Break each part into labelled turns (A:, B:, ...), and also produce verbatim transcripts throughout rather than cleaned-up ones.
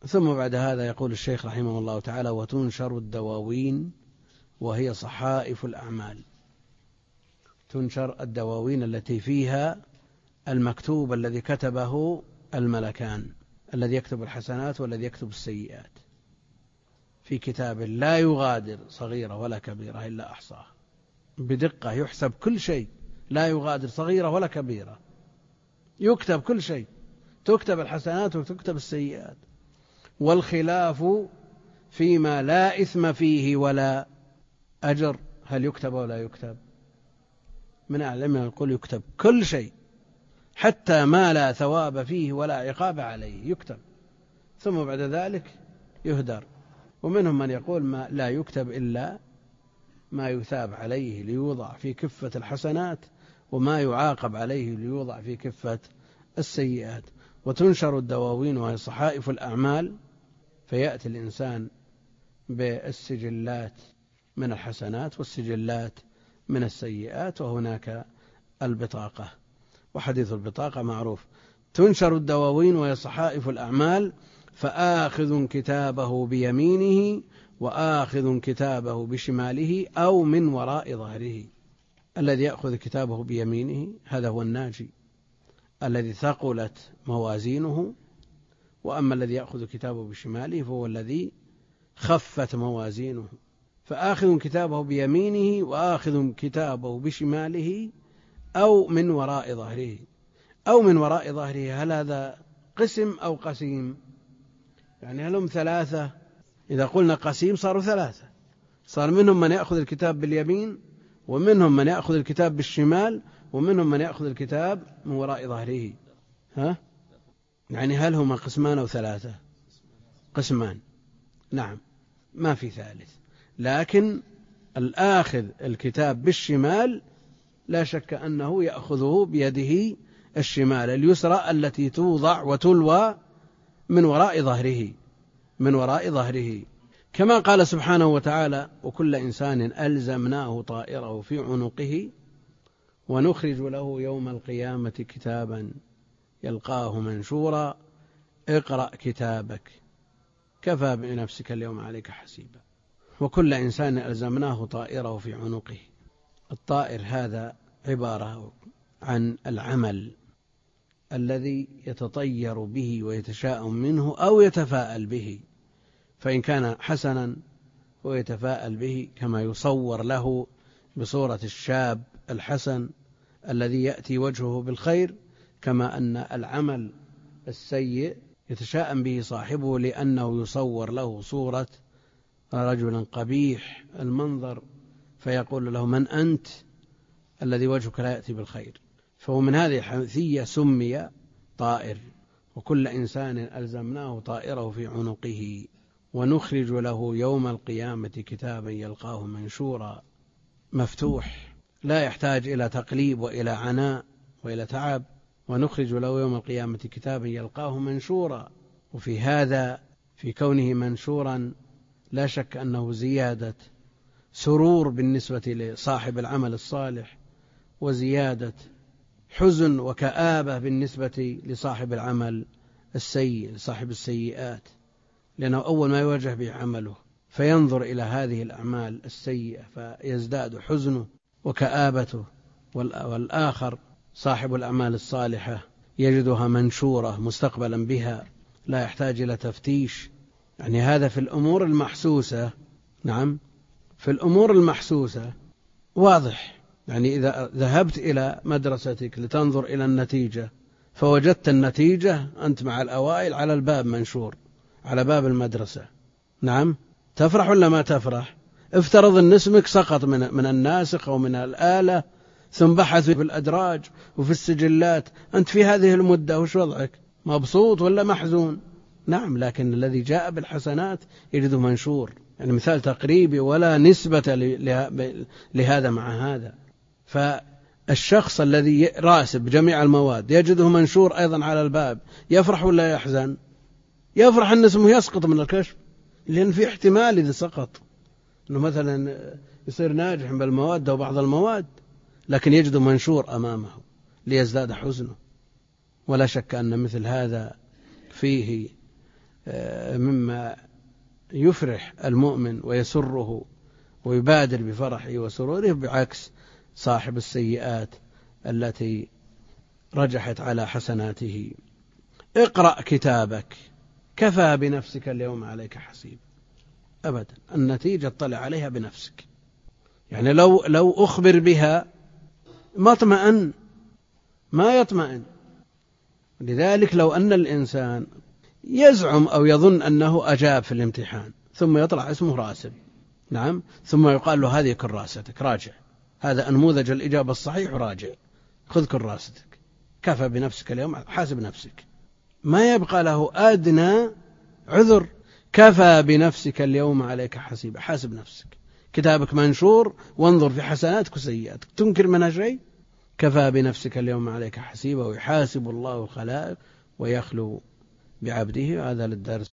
A: ثم بعد هذا يقول الشيخ رحمه الله تعالى: وتنشر الدواوين وهي صحائف الأعمال. تنشر الدواوين التي فيها المكتوب الذي كتبه الملكان، الذي يكتب الحسنات والذي يكتب السيئات، في كتاب لا يغادر صغيرة ولا كبيرة إلا أحصاها، بدقة يحسب كل شيء، لا يغادر صغيرة ولا كبيرة، يكتب كل شيء، تكتب الحسنات وتكتب السيئات. والخلاف فيما لا إثم فيه ولا أجر، هل يكتب ولا يكتب؟ من أعلم يقول يكتب كل شيء، حتى ما لا ثواب فيه ولا عقاب عليه يكتب، ثم بعد ذلك يهدر. ومنهم من يقول ما لا يكتب إلا ما يثاب عليه ليوضع في كفة الحسنات، وما يعاقب عليه ليوضع في كفة السيئات. وتنشر الدواوين وهي صحائف الأعمال، فيأتي الإنسان بالسجلات من الحسنات والسجلات من السيئات، وهناك البطاقة، وحديث البطاقة معروف. تنشر الدواوين وهي صحائف الأعمال، فآخذ كتابه بيمينه وآخذ كتابه بشماله أو من وراء ظهره. الذي يأخذ كتابه بيمينه هذا هو الناجي الذي ثقلت موازينه، وأما الذي يأخذ كتابه بشماله فهو الذي خفت موازينه. فآخذ كتابه بيمينه وآخذ كتابه بشماله أو من وراء ظهره. أو من وراء ظهره، هل هذا قسم أو قسيم؟ يعني هل هم ثلاثة؟ إذا قلنا قسيم صاروا ثلاثة، صار منهم من يأخذ الكتاب باليمين، ومنهم من يأخذ الكتاب بالشمال، ومنهم من يأخذ الكتاب من وراء ظهره. ها؟ يعني هل هما قسمان أو ثلاثة؟ قسمان، نعم، ما في ثالث. لكن الآخذ الكتاب بالشمال لا شك أنه يأخذه بيده الشمال اليسرى التي توضع وتلوى من وراء ظهره، من وراء ظهره، كما قال سبحانه وتعالى: وكل إنسان ألزمناه طائره في عنقه ونخرج له يوم القيامة كتابا يلقاه منشورا اقرأ كتابك كفى بنفسك اليوم عليك حسيبا. وكل إنسان ألزمناه طائره في عنقه. الطائر هذا عبارة عن العمل الذي يتطير به ويتشاءم منه أو يتفاءل به، فإن كان حسنا ويتفاءل به كما يصور له بصورة الشاب الحسن الذي يأتي وجهه بالخير، كما أن العمل السيء يتشاءم به صاحبه لأنه يصور له صورة رجل قبيح المنظر، فيقول له: من أنت الذي وجهك لا يأتي بالخير؟ فهو من هذه الحيثية سمي طائر. وكل إنسان ألزمناه طائره في عنقه ونخرج له يوم القيامة كتابا يلقاه منشورا، مفتوح، لا يحتاج إلى تقليب وإلى عناء وإلى تعب. ونخرج له يوم القيامة كتابا يلقاه منشورا. وفي هذا، في كونه منشورا، لا شك أنه زيادة سرور بالنسبة لصاحب العمل الصالح، وزيادة حزن وكآبة بالنسبة لصاحب العمل السيء، لصاحب السيئات، لأنه أول ما يواجه به عمله فينظر إلى هذه الأعمال السيئة فيزداد حزنه وكآبته. والآخر صاحب الأعمال الصالحة يجدها منشورة مستقبلا بها، لا يحتاج إلى تفتيش. يعني هذا في الأمور المحسوسة. نعم، في الأمور المحسوسة واضح. يعني إذا ذهبت إلى مدرستك لتنظر إلى النتيجة فوجدت النتيجة أنت مع الأوائل على الباب منشور على باب المدرسة، نعم، تفرح ولا ما تفرح؟ افترض أن اسمك سقط من, من الناسخ أو من الآلة، ثم بحثوا في الأدراج وفي السجلات، أنت في هذه المدة وش وضعك؟ مبسوط ولا محزون؟ نعم، لكن الذي جاء بالحسنات يجده منشور. يعني مثال تقريبي ولا نسبة لهذا مع هذا. فالشخص الذي راسب جميع المواد يجده منشور أيضا على الباب، يفرح ولا يحزن؟ يفرح أن اسمه يسقط من الكشف، لأن في احتمال إذا سقط أنه مثلا يصير ناجح بالمواد أو بعض المواد، لكن يجده منشور أمامه ليزداد حزنه. ولا شك أن مثل هذا فيه مما يفرح المؤمن ويسره ويبادر بفرحه وسروره، بعكس صاحب السيئات التي رجحت على حسناته. اقرأ كتابك كفى بنفسك اليوم عليك حسيب. أبدا، النتيجة اطلع عليها بنفسك. يعني لو لو أخبر بها ما اطمئن، ما يطمئن. لذلك لو أن الإنسان يزعم أو يظن أنه أجاب في الامتحان ثم يطلع اسمه راسب، نعم، ثم يقال له هذه كراستك، راجع، هذا أنموذج الإجابة الصحيح، راجع، خذ كراستك، كفى بنفسك اليوم، حاسب نفسك، ما يبقى له أدنى عذر. كفى بنفسك اليوم عليك حسيب، حاسب نفسك، كتابك منشور وانظر في حسناتك وسيئاتك، تنكر منها شيء؟ كفى بنفسك اليوم عليك حسيبا، ويحاسب الله الخلائق ويخلو بعبده. هذا للدرس.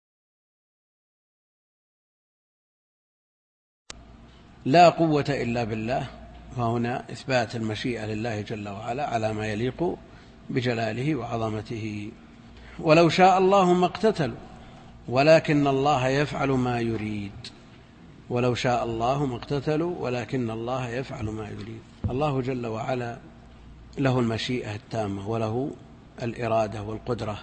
A: لا قوة إلا بالله، فهنا إثبات المشيئة لله جل وعلا على ما يليق بجلاله وعظمته. ولو شاء الله ما اقتتلوا ولكن الله يفعل ما يريد. ولو شاء الله ما اقتتلوا ولكن الله يفعل ما يريد. الله جل وعلا له المشيئة التامة وله الإرادة والقدرة،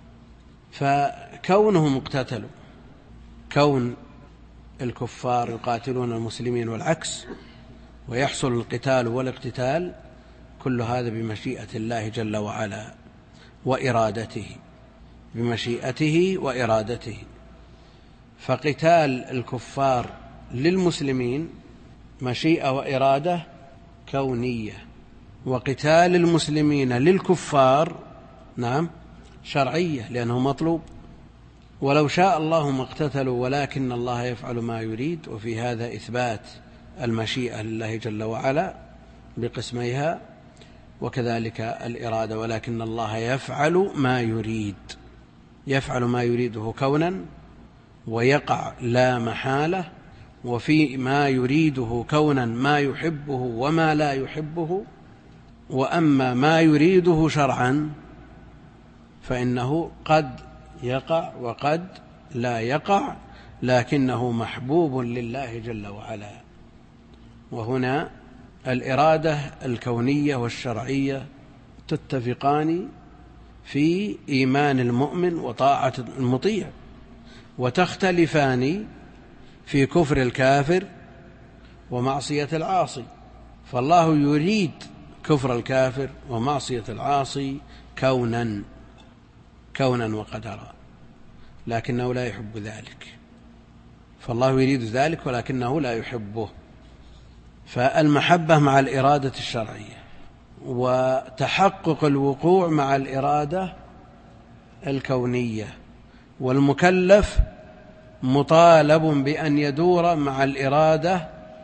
A: فكونهم اقتتلوا، كون الكفار يقاتلون المسلمين والعكس ويحصل القتال والاقتتال، كل هذا بمشيئة الله جل وعلا وإرادته، بمشيئته وإرادته. فقتال الكفار للمسلمين مشيئة وإرادة كونية، وقتال المسلمين للكفار نعم شرعية، لأنه مطلوب. ولو شاء الله ما اقتتلوا ولكن الله يفعل ما يريد. وفي هذا إثبات المشيئة لله جل وعلا بقسميها، وكذلك الإرادة، ولكن الله يفعل ما يريد، يفعل ما يريده كونا، ويقع لا محالة. وفي ما يريده كونا ما يحبه وما لا يحبه. وأما ما يريده شرعا فإنه قد يقع وقد لا يقع، لكنه محبوب لله جل وعلا. وهنا الإرادة الكونية والشرعية تتفقان في إيمان المؤمن وطاعة المطيع، وتختلفان في كفر الكافر ومعصية العاصي. فالله يريد كفر الكافر ومعصية العاصي كونا كونا وقدرا، لكنه لا يحب ذلك. فالله يريد ذلك ولكنه لا يحبه. فالمحبة مع الإرادة الشرعية، وتحقق الوقوع مع الإرادة الكونية. والمكلف مطالب بأن يدور مع الإرادة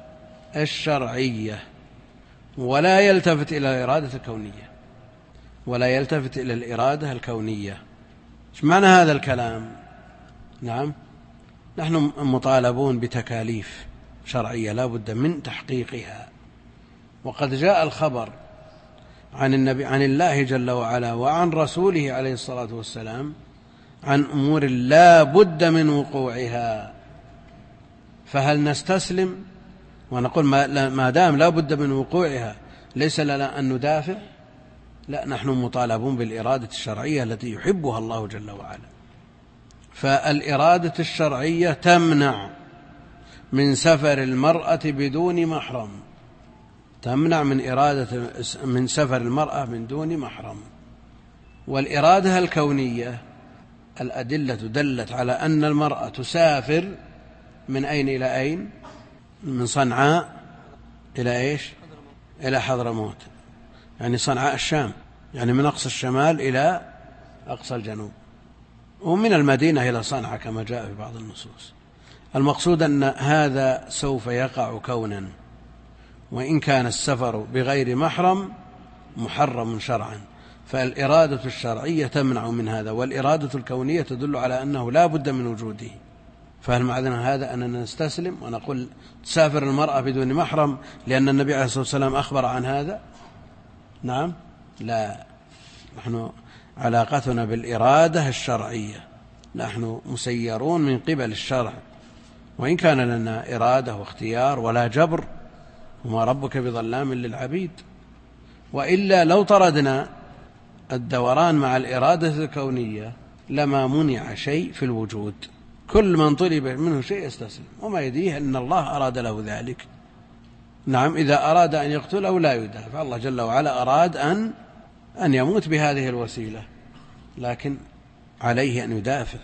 A: الشرعية، ولا يلتفت إلى الإرادة الكونية، ولا يلتفت إلى الإرادة الكونية. إيش معنى هذا الكلام؟ نعم، نحن مطالبون بتكاليف شرعية لا بد من تحقيقها. وقد جاء الخبر عن النبي عن الله جل وعلا وعن رسوله عليه الصلاة والسلام عن أمور لا بد من وقوعها، فهل نستسلم ونقول ما دام لا بد من وقوعها ليس لنا أن ندافع؟ لا، نحن مطالبون بالإرادة الشرعية التي يحبها الله جل وعلا. فالإرادة الشرعية تمنع من سفر المرأة بدون محرم، تمنع من إرادة من سفر المرأة من دون محرم. والإرادة الكونية الأدلة دلت على أن المرأة تسافر من أين إلى أين؟ من صنعاء إلى إيش؟ إلى حضرموت، يعني صنعاء الشام، يعني من أقصى الشمال إلى أقصى الجنوب، ومن المدينة إلى صنعاء كما جاء في بعض النصوص. المقصود أن هذا سوف يقع كونا، وإن كان السفر بغير محرم محرم شرعا. فالإرادة الشرعية تمنع من هذا، والإرادة الكونية تدل على أنه لا بد من وجوده. فهل معنى هذا أننا نستسلم ونقول تسافر المرأة بدون محرم لأن النبي عليه الصلاة والسلام أخبر عن هذا؟ نعم، لا، نحن علاقتنا بالإرادة الشرعية نحن مسيرون من قبل الشرع، وإن كان لنا إرادة واختيار ولا جبر، وما ربك بظلام للعبيد. وإلا لو طردنا الدوران مع الإرادة الكونية لما منع شيء في الوجود، كل من طلب منه شيء يستسلم، وما يدريه أن الله أراد له ذلك. نعم، إذا أراد أن يقتله لا يدافع، الله جل وعلا أراد أن أن يموت بهذه الوسيلة، لكن عليه أن يدافع،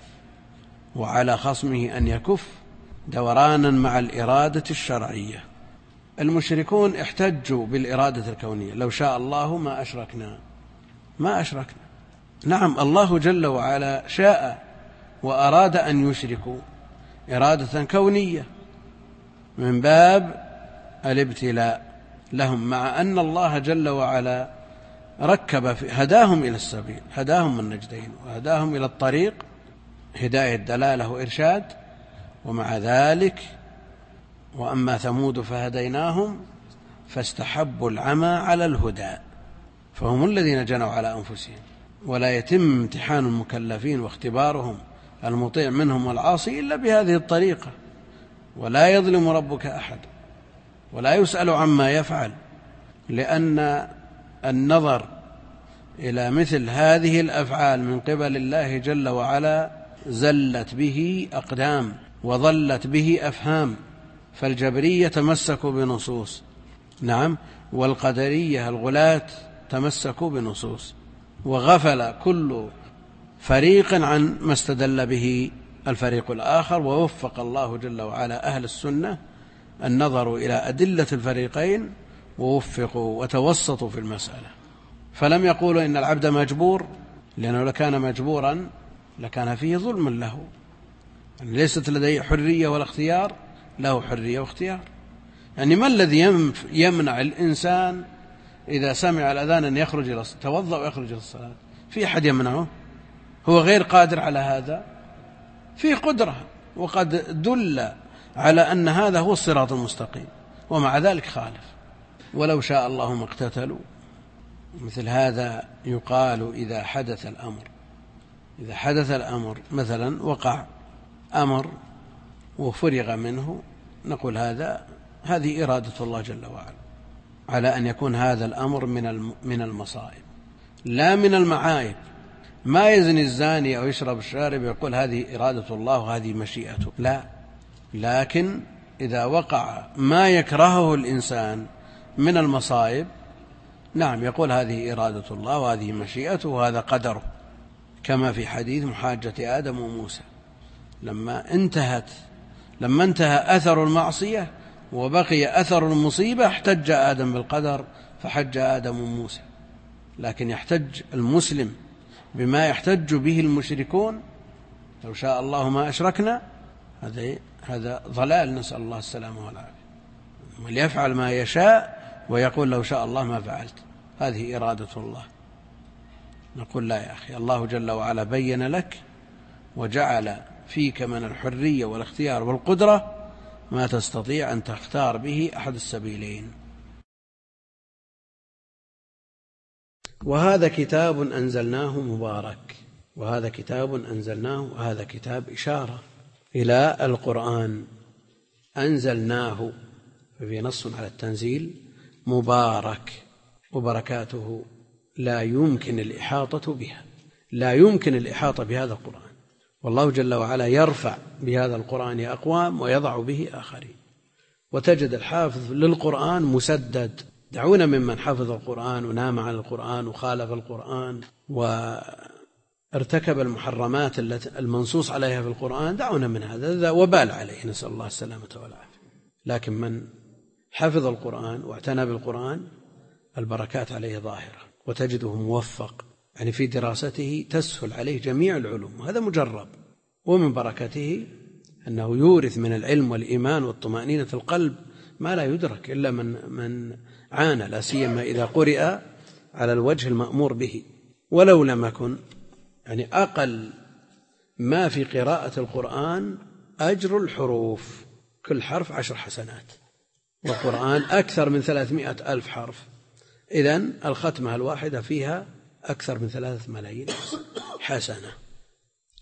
A: وعلى خصمه أن يكف دورانا مع الإرادة الشرعية. المشركون احتجوا بالإرادة الكونية، لو شاء الله ما أشركنا ما أشركنا. نعم، الله جل وعلا شاء وأراد أن يشركوا إرادة كونية من باب الابتلاء لهم، مع أن الله جل وعلا ركب في هداهم إلى السبيل، هداهم من النجدين وهداهم إلى الطريق هداية دلالة وإرشاد. ومع ذلك وأما ثمود فهديناهم فاستحبوا العمى على الهدى فهم الذين جنوا على أنفسهم. ولا يتم امتحان المكلفين واختبارهم المطيع منهم والعاصي إلا بهذه الطريقة. ولا يظلم ربك أحد ولا يسأل عما يفعل، لأن النظر إلى مثل هذه الأفعال من قبل الله جل وعلا زلت به أقدام وضلت به أفهام. فالجبرية تمسكوا بنصوص، نعم، والقدرية الغلاة تمسكوا بنصوص، وغفل كل فريق عن ما استدل به الفريق الآخر. ووفق الله جل وعلا أهل السنة النظر إلى أدلة الفريقين ووفقوا وتوسطوا في المسألة، فلم يقولوا إن العبد مجبور، لأنه لكان مجبورا لكان فيه ظلم له. يعني ليست لديه حرية ولا اختيار، له حرية واختيار. يعني ما الذي يمنع الإنسان إذا سمع الأذان أن يخرج إلى الصلاة، توضأ ويخرج إلى الصلاة؟ في أحد يمنعه؟ هو غير قادر على هذا؟ في قدرة، وقد دل على أن هذا هو الصراط المستقيم، ومع ذلك خالف. ولو شاء الله ما اقتتلوا. مثل هذا يقال إذا حدث الأمر إذا حدث الأمر مثلا وقع أمر وفرغ منه، نقول هذا هذه إرادة الله جل وعلا، على أن يكون هذا الأمر من من المصائب لا من المعايب. ما يزني الزاني أو يشرب الشارب يقول هذه إرادة الله وهذه مشيئته، لا. لكن إذا وقع ما يكرهه الإنسان من المصائب، نعم، يقول هذه إرادة الله وهذه مشيئته وهذا قدره، كما في حديث محاجة آدم وموسى لما انتهت لما انتهى أثر المعصية وبقي أثر المصيبة احتج آدم بالقدر فحج آدم وموسى. لكن يحتج المسلم بما يحتج به المشركون، لو شاء الله ما أشركنا، هذا هذا ضلال، نسأل الله السلامة والعافية. وليفعل ما يشاء ويقول لو شاء الله ما فعلت، هذه إرادة الله. نقول لا يا أخي، الله جل وعلا بين لك وجعل فيك من الحرية والاختيار والقدرة ما تستطيع أن تختار به أحد السبيلين. وهذا كتاب أنزلناه مبارك، وهذا كتاب أنزلناه، وهذا كتاب إشارة إلى القرآن. أنزلناه ففي نص على التنزيل، مبارك، وبركاته لا يمكن الإحاطة بها، لا يمكن الإحاطة بهذا القرآن. والله جل وعلا يرفع بهذا القرآن أقوام ويضع به آخرين. وتجد الحافظ للقرآن مسدد. دعونا ممن حفظ القرآن ونام عن القرآن وخالف القرآن وارتكب المحرمات التي المنصوص عليها في القرآن، دعونا من هذا، هذا وبال عليه، نسأل الله السلامة والعافية. لكن من حفظ القرآن واعتنى بالقرآن البركات عليه ظاهرة، وتجده موفق، يعني في دراسته تسهل عليه جميع العلوم، وهذا مجرب. ومن بركته أنه يورث من العلم والإيمان والطمأنينة في القلب ما لا يدرك إلا من من عانى، لا سيما إذا قرئ على الوجه المأمور به. ولو لم يكن، يعني أقل ما في قراءة القرآن أجر الحروف، كل حرف عشر حسنات، والقرآن أكثر من ثلاثمائة ألف حرف، إذن الختمة الواحدة فيها أكثر من ثلاثة ملايين حسنة.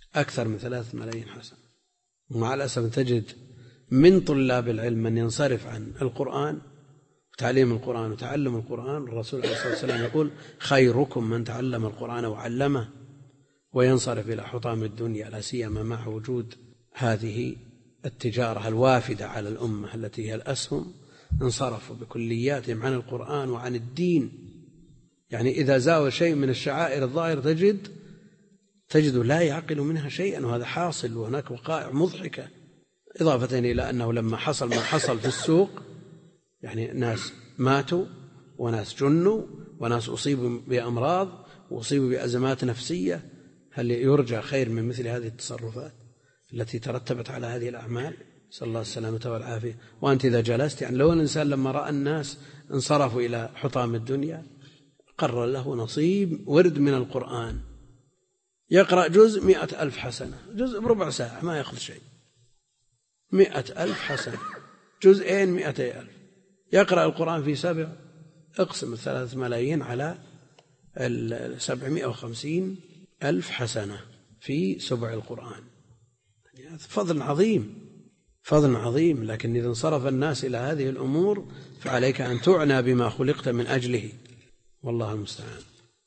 A: أكثر من ثلاثة ملايين حسنة. ومع الأسف تجد من طلاب العلم من ينصرف عن القرآن وتعليم القرآن وتعلم القرآن. الرسول عليه الصلاة والسلام يقول خيركم من تعلم القرآن وعلمه، وينصرف إلى حطام الدنيا، لا سيما مع وجود هذه التجارة الوافدة على الأمة التي هي الأسهم. انصرفوا بكلياتهم عن القرآن وعن الدين. يعني إذا زاوى شيء من الشعائر الظاهرة تجد تجد لا يعقل منها شيئا، وهذا حاصل، وهناك وقائع مضحكة. إضافة إلى أنه لما حصل ما حصل في السوق، يعني ناس ماتوا وناس جنوا وناس أصيبوا بأمراض وأصيبوا بأزمات نفسية، هل يرجى خير من مثل هذه التصرفات التي ترتبت على هذه الأعمال؟ نسأل الله السلامة والعافية. وأنت إذا جلست، يعني لو الإنسان لما رأى الناس انصرفوا إلى حطام الدنيا قرر له نصيب ورد من القرآن، يقرأ جزء مئة ألف حسنة، جزء بربع ساعة ما يأخذ شيء، مئة ألف حسنة، جزئين مئتي ألف، يقرأ القرآن في سبع، اقسم الثلاث ملايين على السبعمائة وخمسين ألف حسنة في سبع القرآن. يعني فضل عظيم، فضل عظيم. لكن إذا انصرف الناس إلى هذه الأمور فعليك أن تعنى بما خلقت من أجله، والله المستعان.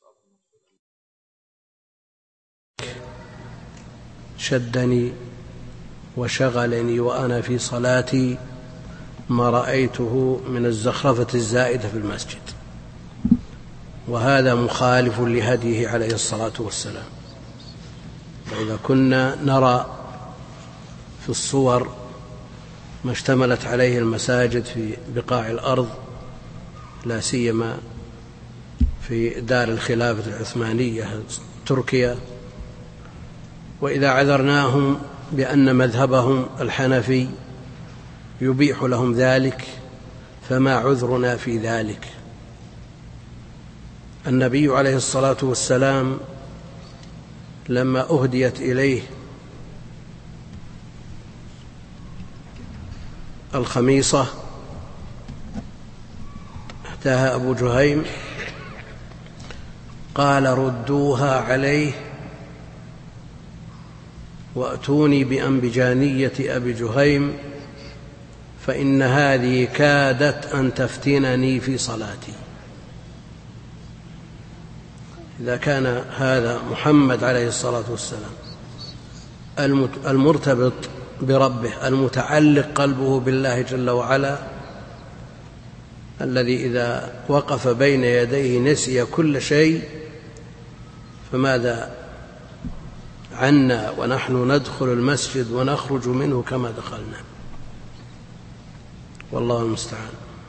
A: شدني وشغلني وأنا في صلاتي ما رأيته من الزخرفة الزائدة في المسجد، وهذا مخالف لهديه عليه الصلاة والسلام. فإذا كنا نرى في الصور ما اشتملت عليه المساجد في بقاع الأرض، لا سيما في دار الخلافة العثمانية تركيا، وإذا عذرناهم بأن مذهبهم الحنفي يبيح لهم ذلك فما عذرنا في ذلك؟ النبي عليه الصلاة والسلام لما أهديت إليه الخميصة أهداها أبو جهيم قال ردوها عليه وأتوني بأنبجانية أبي جهيم فإن هذه كادت أن تفتنني في صلاتي. إذا كان هذا محمد عليه الصلاة والسلام المرتبط بربه المتعلق قلبه بالله جل وعلا، الذي إذا وقف بين يديه نسي كل شيء، فماذا عنا ونحن ندخل المسجد ونخرج منه كما دخلنا؟ والله المستعان.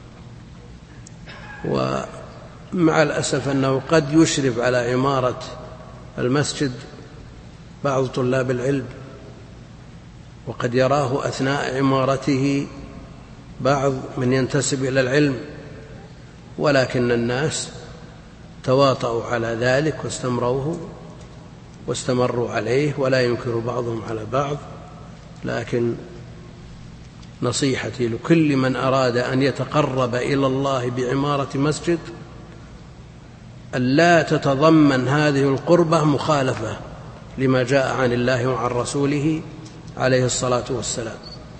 A: ومع الأسف أنه قد يشرف على عمارة المسجد بعض طلاب العلم، وقد يراه أثناء عمارته بعض من ينتسب إلى العلم، ولكن الناس تواطؤوا على ذلك واستمروه واستمروا عليه، ولا ينكر بعضهم على بعض. لكن نصيحتي لكل من أراد أن يتقرب إلى الله بعمارة مسجد ألا تتضمن هذه القربة مخالفة لما جاء عن الله وعن رسوله عليه الصلاة والسلام،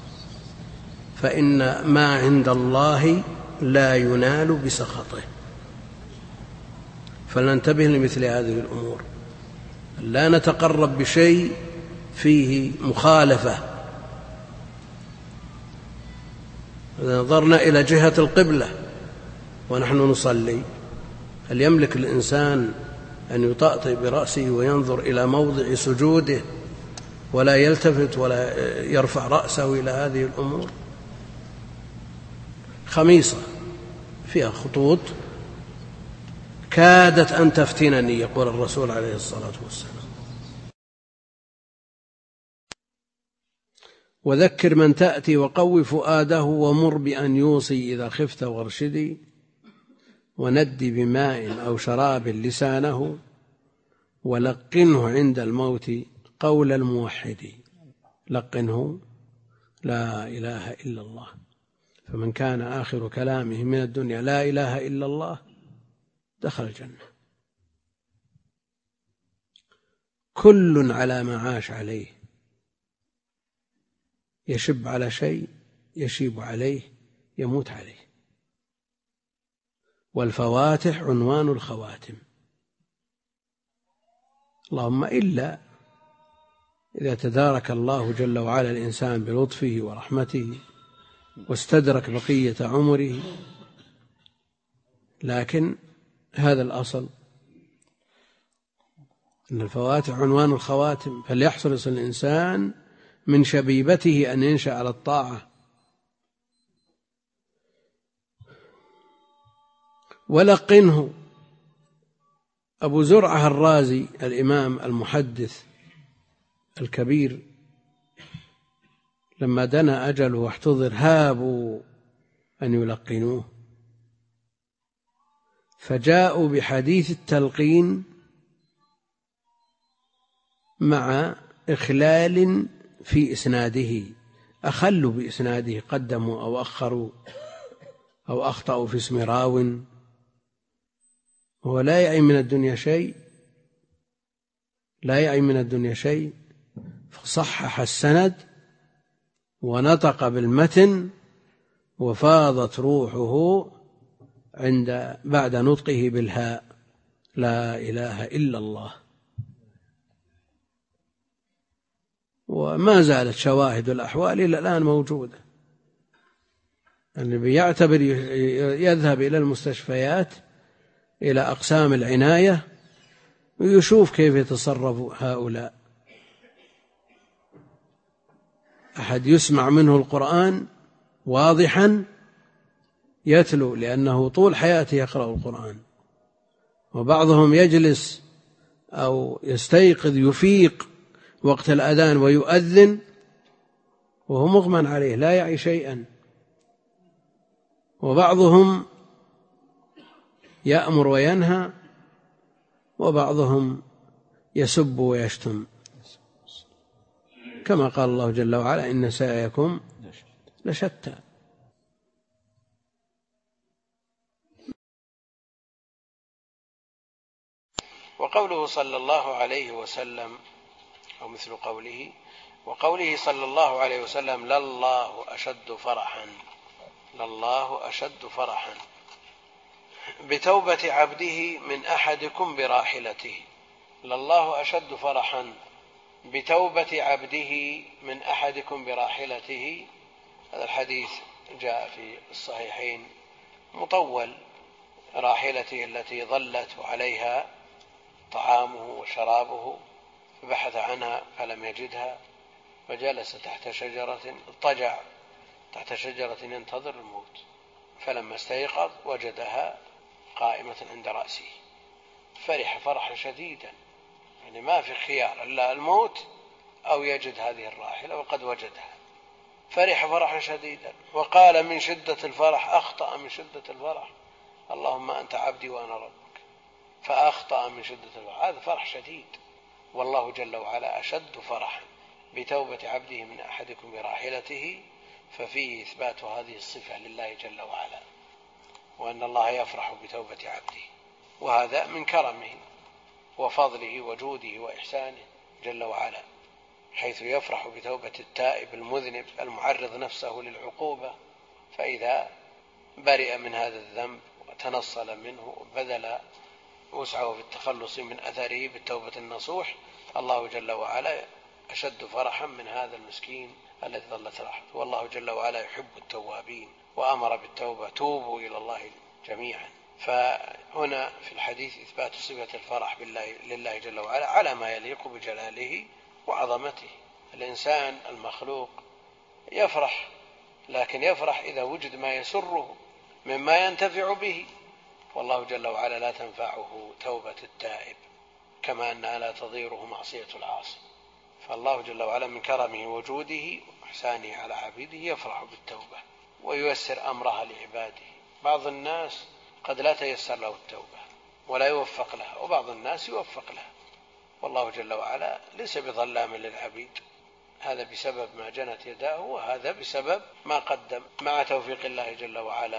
A: فإن ما عند الله لا ينال بسخطه. فلننتبه لمثل هذه الأمور، لا نتقرب بشيء فيه مخالفة. إذا نظرنا إلى جهة القبلة ونحن نصلي، هل يملك الإنسان أن يطأطئ برأسه وينظر إلى موضع سجوده ولا يلتفت ولا يرفع رأسه إلى هذه الأمور؟ خميصة فيها خطوط كادت أن تفتنني، يقول الرسول عليه الصلاة والسلام. وذكر من تأتي وقو فؤاده ومر بأن يوصي إذا خفت وارشدي، وندي بماء أو شراب لسانه ولقنه عند الموت قول الموحد. لقنه لا إله إلا الله، فمن كان آخر كلامه من الدنيا لا إله إلا الله دخل الجنة. كل على ما عاش عليه، يشب على شيء يشيب عليه يموت عليه. والفواتح عنوان الخواتم، اللهم إلا إذا تدارك الله جل وعلا الإنسان بلطفه ورحمته واستدرك بقية عمره، لكن هذا الأصل أن الفواتح عنوان الخواتم، فليحرص الإنسان من شبيبته أن ينشأ على الطاعة. ولقنه أبو زرعة الرازي الإمام المحدث الكبير لما دنا أجله واحتضر هابوا أن يلقنوه، فجاءوا بحديث التلقين مع إخلال في إسناده، أخلوا بإسناده، قدموا أو أخروا أو أخطأوا في اسم راو، وهو لا يعي من الدنيا شيء لا يعي من الدنيا شيء فصحح السند ونطق بالمتن وفاضت روحه عند بعد نطقه بالهاء لا إله إلا الله. وما زالت شواهد الأحوال إلى الآن موجودة. النبي يعتبر يذهب إلى المستشفيات إلى أقسام العناية ويشوف كيف يتصرف هؤلاء. أحد يسمع منه القرآن واضحا يتلو لأنه طول حياته يقرأ القرآن، وبعضهم يجلس أو يستيقظ يفيق وقت الأذان ويؤذن وهو مغمى عليه لا يعي شيئا، وبعضهم يأمر وينهى، وبعضهم يسب ويشتم، كما قال الله جل وعلا إن سعيكم لشتى. وقوله صلى الله عليه وسلم أو مثل قوله وقوله صلى الله عليه وسلم لله أشد فرحا لله أشد فرحا بتوبة عبده من أحدكم براحلته لله أشد فرحا بتوبة عبده من أحدكم براحلته. هذا الحديث جاء في الصحيحين مطول، راحلته التي ظلت وعليها طعامه وشرابه فبحث عنها فلم يجدها فجلس تحت شجرة اضطجع تحت شجرة ينتظر الموت، فلما استيقظ وجدها قائمة عند رأسه فرح فرحا شديدا، يعني ما في خيار إلا الموت أو يجد هذه الراحلة وقد وجدها، فرح فرحا شديدا وقال من شدة الفرح أخطأ من شدة الفرح اللهم أنت عبدي وأنا ربك، فأخطأ من شدة الفرح. هذا فرح شديد. والله جل وعلا أشد فرحا بتوبة عبده من أحدكم براحلته، ففيه إثبات هذه الصفة لله جل وعلا، وأن الله يفرح بتوبة عبده، وهذا من كرمه وفضله وجوده وإحسانه جل وعلا، حيث يفرح بتوبة التائب المذنب المعرض نفسه للعقوبة، فإذا برئ من هذا الذنب وتنصل منه وبذل وسعه في التخلص من أثره بالتوبة النصوح، الله جل وعلا أشد فرحا من هذا المسكين الذي ظلت راحته. والله جل وعلا يحب التوابين وأمر بالتوبة توبوا إلى الله جميعا. فهنا في الحديث إثبات صفة الفرح بالله لله جل وعلا على ما يليق بجلاله وعظمته. الإنسان المخلوق يفرح، لكن يفرح إذا وجد ما يسره مما ينتفع به، والله جل وعلا لا تنفعه توبة التائب كما أنها لا تضيره معصية العاصي. فالله جل وعلا من كرمه وجوده وإحسانه على عبيده يفرح بالتوبة وييسر أمرها لعباده. بعض الناس قد لا تيسر له التوبة ولا يوفق لها، وبعض الناس يوفق لها، والله جل وعلا ليس بظلام للعبيد، هذا بسبب ما جنت يداه وهذا بسبب ما قدم مع توفيق الله جل وعلا.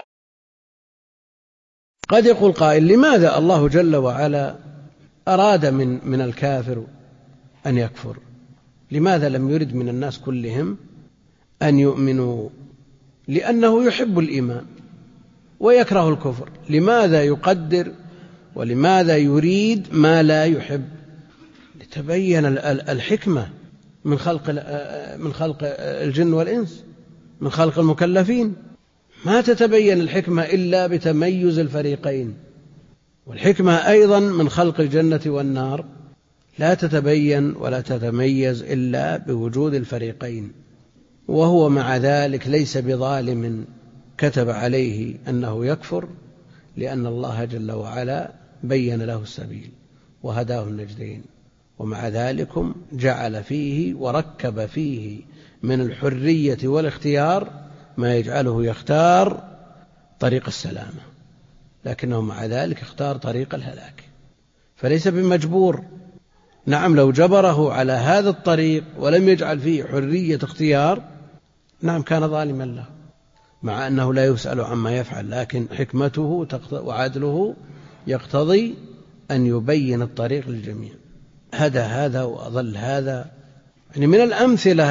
A: قد يقول قائل لماذا الله جل وعلا أراد من من الكافر أن يكفر. لماذا لم يرد من الناس كلهم أن يؤمنوا؟ لأنه يحب الإيمان ويكره الكفر. لماذا يقدر ولماذا يريد ما لا يحب؟ لتبين الحكمة من خلق من خلق الجن والإنس، من خلق المكلفين. ما تتبين الحكمة إلا بتميز الفريقين، والحكمة أيضا من خلق الجنة والنار لا تتبين ولا تتميز إلا بوجود الفريقين. وهو مع ذلك ليس بظالم كتب عليه أنه يكفر، لأن الله جل وعلا بين له السبيل وهداه النجدين، ومع ذلك جعل فيه وركب فيه من الحرية والاختيار ما يجعله يختار طريق السلامة، لكنه مع ذلك اختار طريق الهلاك، فليس بمجبور. نعم لو جبره على هذا الطريق ولم يجعل فيه حرية اختيار نعم كان ظالما له، مع أنه لا يسأل عما يفعل، لكن حكمته وعدله يقتضي أن يبين الطريق للجميع. هدى هذا وأضل هذا. يعني من الأمثلة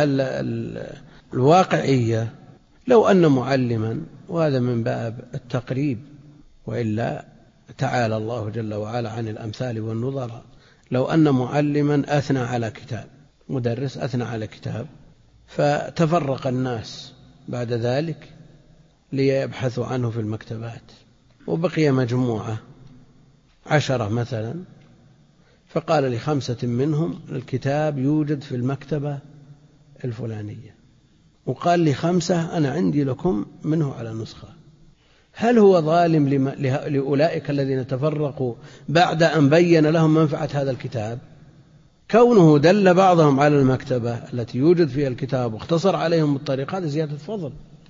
A: الواقعية لو أن معلما، وهذا من باب التقريب وإلا تعالى الله جل وعلا عن الأمثال والنظر، لو أن معلما أثنى على كتاب، مدرس أثنى على كتاب، فتفرق الناس بعد ذلك ليبحثوا عنه في المكتبات، وبقي مجموعة عشرة مثلا، فقال لخمسة منهم الكتاب يوجد في المكتبة الفلانية، وقال لخمسة أنا عندي لكم منه على نسخة. هل هو ظالم لأولئك الذين تفرقوا بعد أن بين لهم منفعة هذا الكتاب؟ كونه دل بعضهم على المكتبة التي يوجد فيها الكتاب واختصر عليهم الطريق هذا زيادة فضل،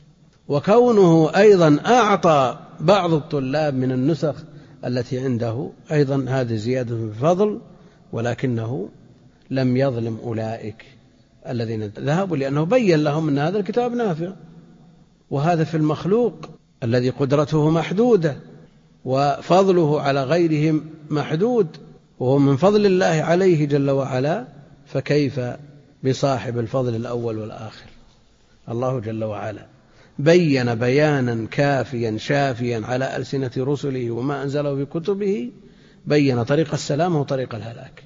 A: وكونه أيضا أعطى بعض الطلاب من النسخ التي عنده أيضا هذه زيادة فضل، ولكنه لم يظلم أولئك الذين ذهبوا، لأنه بين لهم أن هذا الكتاب نافع. وهذا في المخلوق الذي قدرته محدودة وفضله على غيرهم محدود، وهو من فضل الله عليه جل وعلا، فكيف بصاحب الفضل الأول والآخر؟ الله جل وعلا بين بيانا كافيا شافيا على ألسنة رسله وما أنزله في كتبه، بين طريق السلام وطريق الهلاك،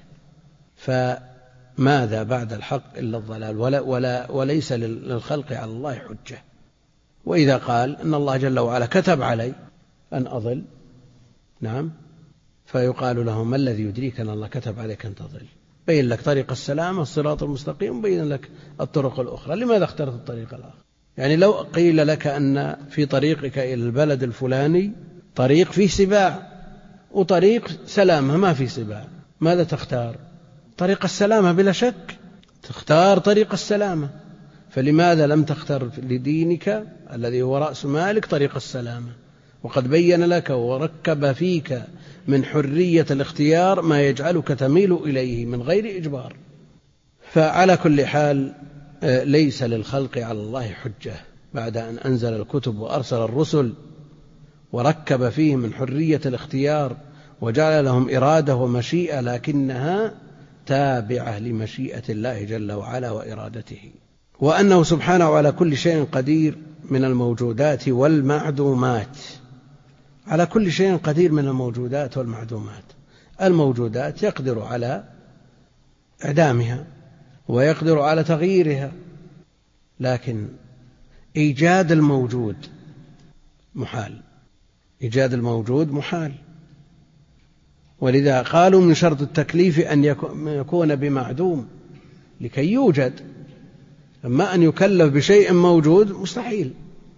A: فماذا بعد الحق إلا الضلال؟ ولا ولا وليس للخلق على الله حجة. وإذا قال إن الله جل وعلا كتب علي أن أضل، نعم، فيقال له ما الذي يدريك أن الله كتب عليك أن تضل؟ بين لك طريق السلام الصراط المستقيم، بين لك الطرق الأخرى، لماذا اخترت الطريق الآخر؟ يعني لو قيل لك أن في طريقك إلى البلد الفلاني طريق فيه سباع وطريق سلامة ما فيه سباع، ماذا تختار؟ طريق السلامة بلا شك، تختار طريق السلامة. فلماذا لم تختر لدينك الذي هو رأس مالك طريق السلامة، وقد بين لك وركب فيك من حرية الاختيار ما يجعلك تميل إليه من غير إجبار؟ فعلى كل حال ليس للخلق على الله حجة بعد أن أنزل الكتب وأرسل الرسل وركب فيه من حرية الاختيار وجعل لهم إرادة ومشيئة، لكنها تابعة لمشيئة الله جل وعلا وإرادته، وأنه سبحانه على كل شيء قدير من الموجودات والمعدومات، على كل شيء قدير من الموجودات والمعدومات. الموجودات يقدر على إعدامها ويقدر على تغييرها، لكن إيجاد الموجود محال، إيجاد الموجود محال. ولذا قالوا من شرط التكليف أن يكون بمعدوم لكي يوجد، أما أن يكلف بشيء موجود مستحيل.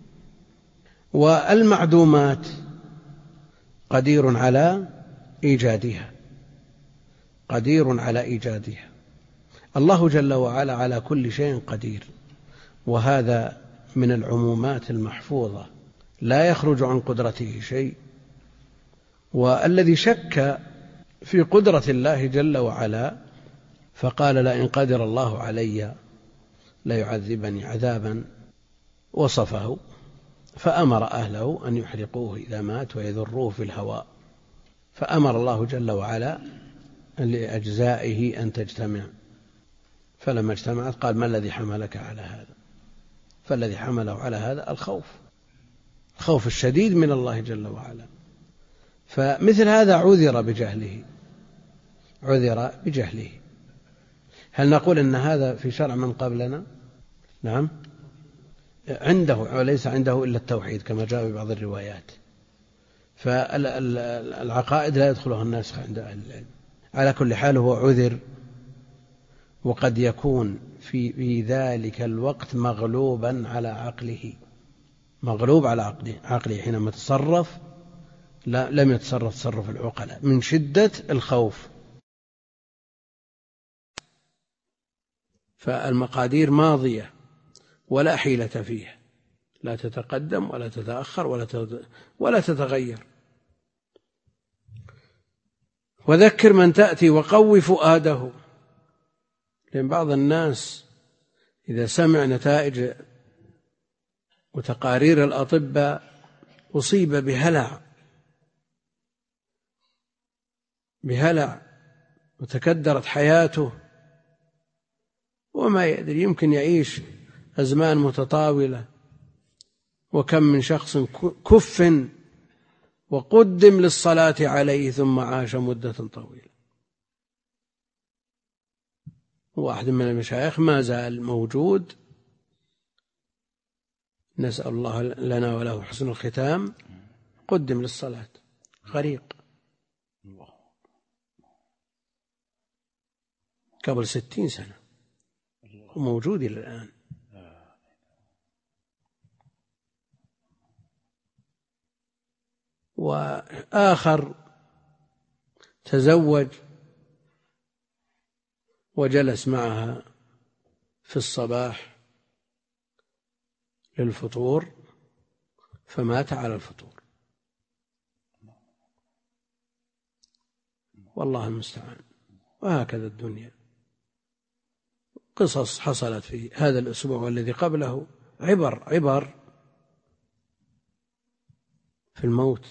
A: والمعدومات قدير على إيجادها، قدير على إيجادها. الله جل وعلا على كل شيء قدير، وهذا من العمومات المحفوظة لا يخرج عن قدرته شيء. والذي شك في قدرة الله جل وعلا فقال لئن قدر الله علي ليعذبني عذابا وصفه، فأمر أهله أن يحرقوه إذا مات ويذروه في الهواء، فأمر الله جل وعلا لأجزائه أن تجتمع فلما اجتمعت قال ما الذي حملك على هذا؟ فالذي حمله على هذا الخوف، الخوف الشديد من الله جل وعلا. فمثل هذا عذر بجهله، عذر بجهله. هل نقول أن هذا في شرع من قبلنا؟ نعم، عنده وليس عنده إلا التوحيد كما جاء في بعض الروايات، فالعقائد لا يدخلها الناس عند أهل العلم. على كل حال هو عذر، وقد يكون في, في ذلك الوقت مغلوبا على عقله، مغلوب على عقله, عقله حينما تصرف لا لم يتصرف تصرف العقلاء من شدة الخوف. فالمقادير ماضية ولا حيلة فيها، لا تتقدم ولا تتأخر ولا ولا تتغير. وذكر من تأتي وقوي فؤاده، لأن بعض الناس إذا سمع نتائج وتقارير الأطباء أصيب بهلع بهلع وتكدرت حياته وما يدري، يمكن يعيش أزمان متطاولة. وكم من شخص كف وقدم للصلاة عليه ثم عاش مدة طويلة. واحد من المشايخ ما زال موجود، نسأل الله لنا وله حسن الختام، قدم للصلاة غريق قبل ستين سنة وموجود إلى الآن. وآخر تزوج وجلس معها في الصباح للفطور فمات على الفطور، والله المستعان. وهكذا الدنيا، قصص حصلت في هذا الأسبوع والذي قبله، عبر عبر في الموت.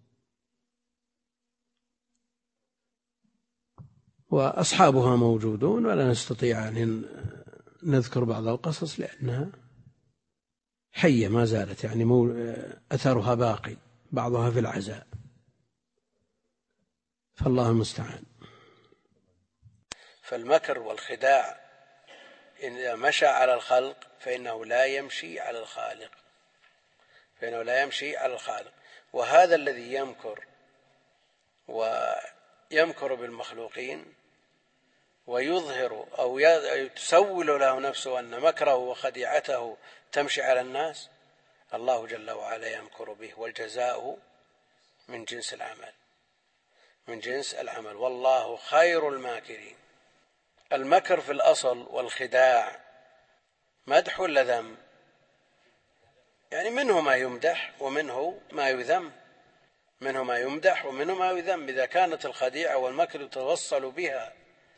A: وأصحابها موجودون ولا نستطيع أن نذكر بعض القصص لأنها حية ما زالت، يعني أثرها باقي، بعضها في العزاء، فالله المستعان. فالمكر والخداع إذا مشى على الخلق فإنه لا يمشي على الخالق، فإنه لا يمشي على الخالق. وهذا الذي يمكر ويمكر بالمخلوقين ويظهر أو تسول له نفسه أن مكره وخديعته تمشي على الناس، الله جل وعلا يمكر به، والجزاء من جنس العمل، من جنس العمل، والله خير الماكرين. المكر في الأصل والخداع مدح ولا ذم؟ يعني منه ما يمدح ومنه ما يذم، منه ما يمدح ومنه ما يذم. إذا كانت الخديعة والمكر يتوصل بها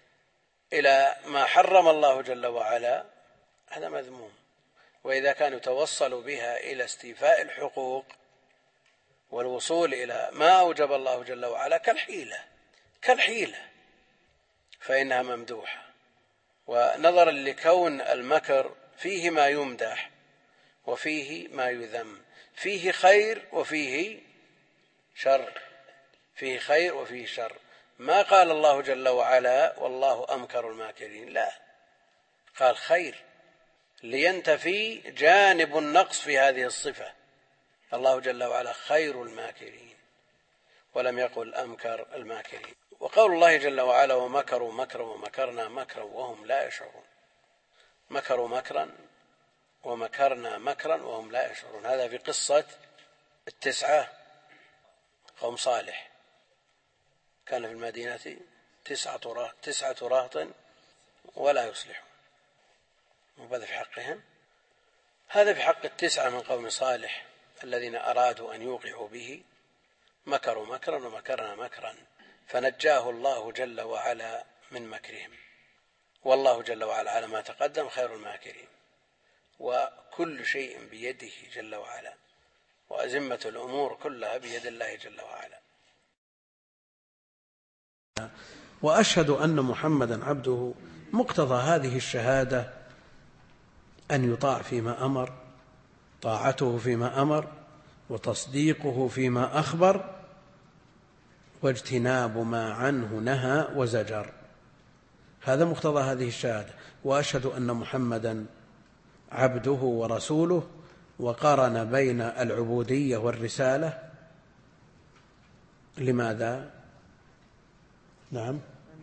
A: إلى ما حرم الله جل وعلا هذا مذموم، وإذا كان يتوصل بها إلى استيفاء الحقوق والوصول إلى ما أوجب الله جل وعلا كالحيلة كالحيلة فإنها ممدوحة. ونظرا لكون المكر فيه ما يمدح وفيه ما يذم، فيه خير وفيه شر، فيه خير وفيه شر. ما قال الله جل وعلا والله أمكر الماكرين، لا، قال خير لينتفي جانب النقص في هذه الصفة. الله جل وعلا خير الماكرين ولم يقل أمكر الماكرين. وقول الله جل وعلا ومكروا مكرا ومكرنا مكرا وهم لا يشعرون، مكروا مكرا ومكرنا مكرا وهم لا يشعرون. هذا في قصة التسعة قوم صالح، كان في المدينة تسعة تسعة رهط ولا يصلحون، وهذا في حقهم. هذا في حق التسعة من قوم صالح الذين أرادوا أن يوقعوا به، مكروا مكرا ومكرنا مكرا فنجاه الله جل وعلا من مكرهم. والله جل وعلا على ما تقدم خير الماكرين، وكل شيء بيده جل وعلا، وأزمة الأمور كلها بيد الله جل وعلا. وأشهد أن محمدا عبده مقتضى هذه الشهادة أن يطاع فيما أمر، طاعته فيما أمر، وتصديقه فيما أخبر، واجتناب ما عنه نهى وزجر. هذا مقتضى هذه الشهادة. وأشهد أن محمدا عبده ورسوله، وقارن بين العبودية والرسالة. لماذا؟ نعم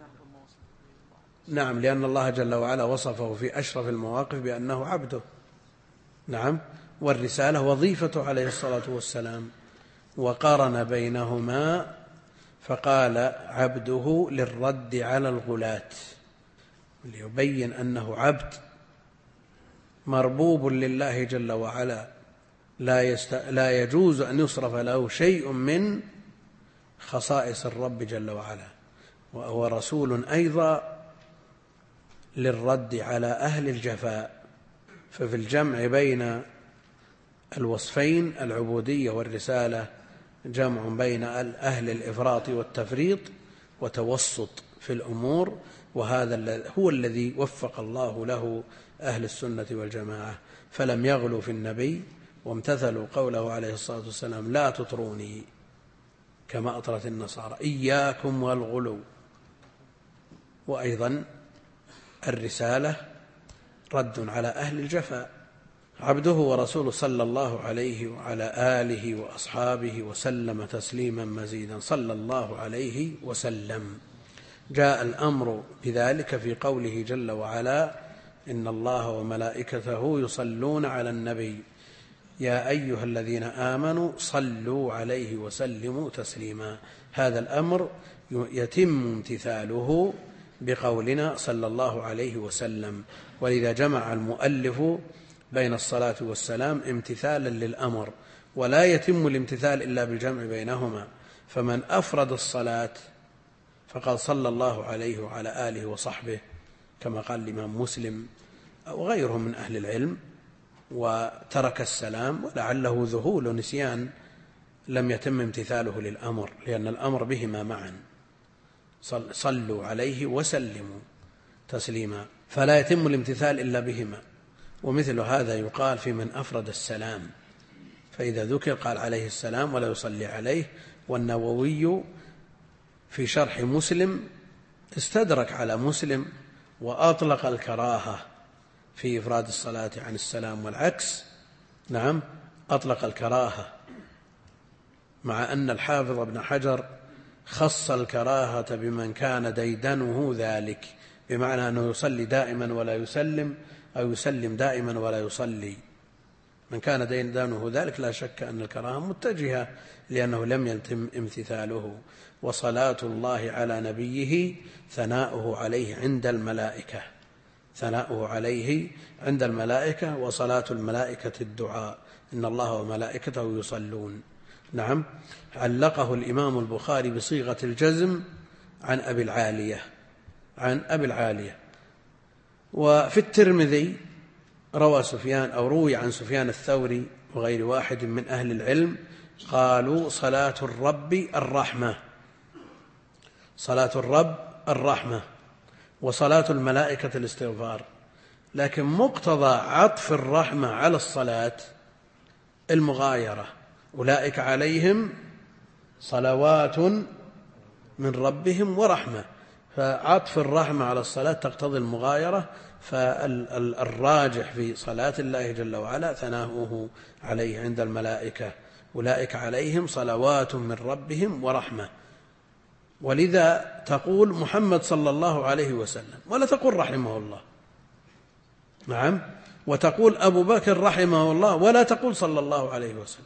A: نعم لأن الله جل وعلا وصفه في أشرف المواقف بأنه عبده. نعم والرسالة وظيفته عليه الصلاة والسلام. وقارن بينهما فقال عبده للرد على الغلاة، ليبين أنه عبد مربوب لله جل وعلا، لا, يست... لا يجوز أن يصرف له شيء من خصائص الرب جل وعلا. وهو رسول أيضا للرد على أهل الجفاء. ففي الجمع بين الوصفين العبودية والرسالة جمع بين أهل الإفراط والتفريط وتوسط في الأمور، وهذا هو الذي وفق الله له أهل السنة والجماعة، فلم يغلوا في النبي وامتثلوا قوله عليه الصلاة والسلام: لا تطروني كما أطرت النصارى، إياكم والغلو. وأيضا الرسالة رد على أهل الجفاء. عبده ورسوله صلى الله عليه وعلى آله وأصحابه وسلم تسليما مزيدا، صلى الله عليه وسلم. جاء الأمر بذلك في قوله جل وعلا: إن الله وملائكته يصلون على النبي يا أيها الذين آمنوا صلوا عليه وسلموا تسليما. هذا الأمر يتم امتثاله بقولنا صلى الله عليه وسلم، ولذا جمع المؤلف بين الصلاة والسلام امتثالا للأمر، ولا يتم الامتثال إلا بالجمع بينهما. فمن أفرد الصلاة فقال صلى الله عليه وعلى آله وصحبه كما قال الإمام مسلم أو غيره من أهل العلم، وترك السلام ولعله ذهول نسيان، لم يتم امتثاله للأمر، لأن الأمر بهما معا، صلوا عليه وسلموا تسليما، فلا يتم الامتثال إلا بهما. ومثل هذا يقال في من أفرد السلام، فإذا ذكر قال عليه السلام ولا يصلي عليه. والنووي في شرح مسلم استدرك على مسلم وأطلق الكراهة في إفراد الصلاة عن السلام، والعكس. نعم أطلق الكراهة، مع أن الحافظ ابن حجر خص الكراهة بمن كان ديدنه ذلك، بمعنى أنه يصلي دائما ولا يسلم، أو يسلم دائما ولا يصلي. من كان ديدنه ذلك لا شك أن الكراهة متجهة، لأنه لم يتم امتثاله. وصلاة الله على نبيه ثناؤه عليه عند الملائكة، ثناؤه عليه عند الملائكة، وصلاة الملائكة الدعاء، إن الله وملائكته يصلون. نعم علقه الإمام البخاري بصيغة الجزم عن أبي العالية، عن أبي العالية. وفي الترمذي روى سفيان أو روي عن سفيان الثوري وغير واحد من أهل العلم قالوا صلاة الرب الرحمة، صلاة الرب الرحمة، وصلاة الملائكة الاستغفار. لكن مقتضى عطف الرحمة على الصلاة المغايرة، أولئك عليهم صلوات من ربهم ورحمة، فعطف الرحمة على الصلاة تقتضي المغايرة. فالراجح في صلاة الله جل وعلا ثناؤه عليه عند الملائكة، أولئك عليهم صلوات من ربهم ورحمة. ولذا تقول محمد صلى الله عليه وسلم ولا تقول رحمه الله. نعم وتقول أبو بكر رحمه الله ولا تقول صلى الله عليه وسلم.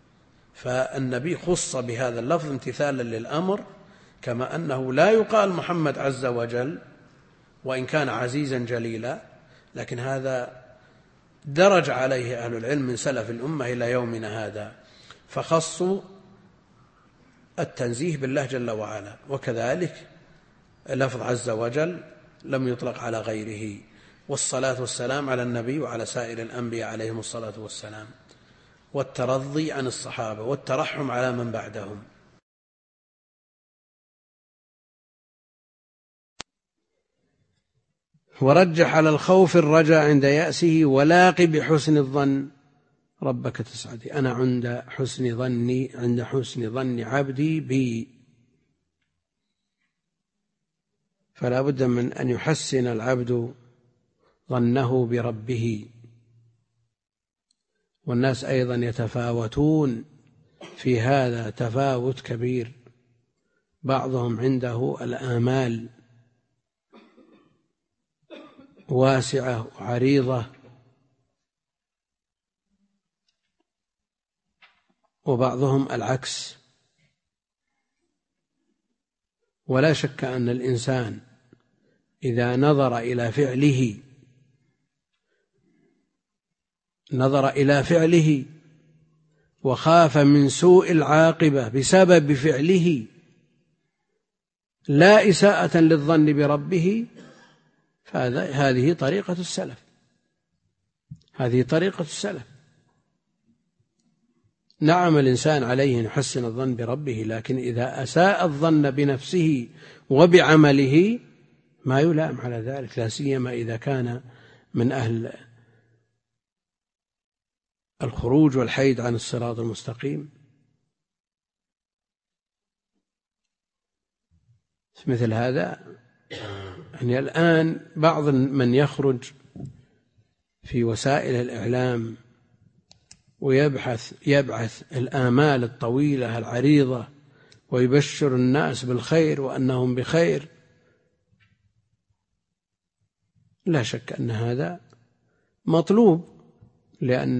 A: فالنبي خص بهذا اللفظ امتثالا للأمر، كما أنه لا يقال محمد عز وجل وإن كان عزيزا جليلا، لكن هذا درج عليه أهل العلم من سلف الأمة إلى يومنا هذا، فخصوا التنزيه بالله جل وعلا. وكذلك لفظ عز وجل لم يطلق على غيره. والصلاة والسلام على النبي وعلى سائر الأنبياء عليهم الصلاة والسلام، والترضي عن الصحابة، والترحم على من بعدهم. ورجح على الخوف الرجاء عند يأسه ولاق بحسن الظن ربك تسعدي. أنا عند حسن ظني عند حسن ظن عبدي بي. فلا بد من أن يحسن العبد ظنه بربه. والناس أيضا يتفاوتون في هذا تفاوت كبير. بعضهم عنده الآمال واسعة وعريضة، وبعضهم العكس. ولا شك أن الإنسان إذا نظر إلى فعله نظر إلى فعله وخاف من سوء العاقبة بسبب فعله لا إساءة للظن بربه، فهذه طريقة السلف هذه طريقة السلف. نعم الإنسان عليه أن يحسن الظن بربه، لكن إذا أساء الظن بنفسه وبعمله ما يلام على ذلك، لا سيما إذا كان من أهل الخروج والحيد عن الصراط المستقيم. مثل هذا يعني الآن بعض من يخرج في وسائل الإعلام ويبحث يبعث الآمال الطويلة العريضة ويبشر الناس بالخير وأنهم بخير، لا شك أن هذا مطلوب، لأن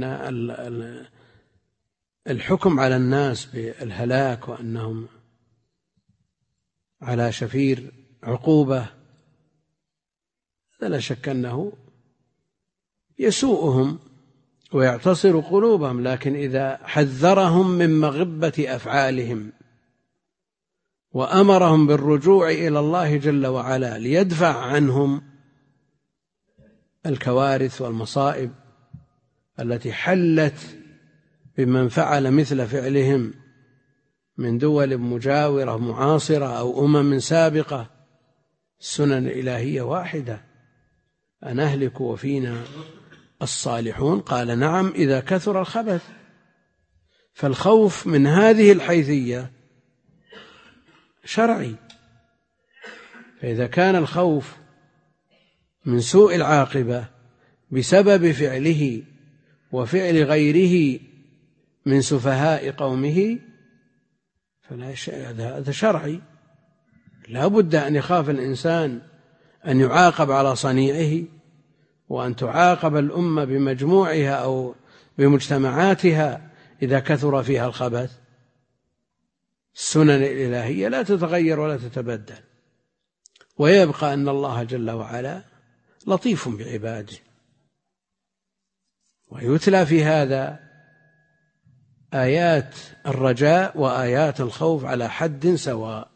A: الحكم على الناس بالهلاك وأنهم على شفير عقوبة لا شك أنه يسوءهم ويعتصر قلوبهم. لكن إذا حذرهم من مغبة أفعالهم وأمرهم بالرجوع إلى الله جل وعلا ليدفع عنهم الكوارث والمصائب التي حلت بمن فعل مثل فعلهم من دول مجاورة معاصرة أو أمم سابقة، السنن الإلهية واحدة: أن أهلك وفينا الصالحون. قال: نعم، إذا كثر الخبث. فالخوف من هذه الحيثية شرعي. فإذا كان الخوف من سوء العاقبة بسبب فعله وفعل غيره من سفهاء قومه فلا هذا شرعي. لا بد أن يخاف الإنسان أن يعاقب على صنيعه، وأن تعاقب الأمة بمجموعها أو بمجتمعاتها إذا كثر فيها الخبث. السنن الإلهية لا تتغير ولا تتبدل، ويبقى أن الله جل وعلا لطيف بعباده. ويتلى في هذا آيات الرجاء وآيات الخوف على حد سواء.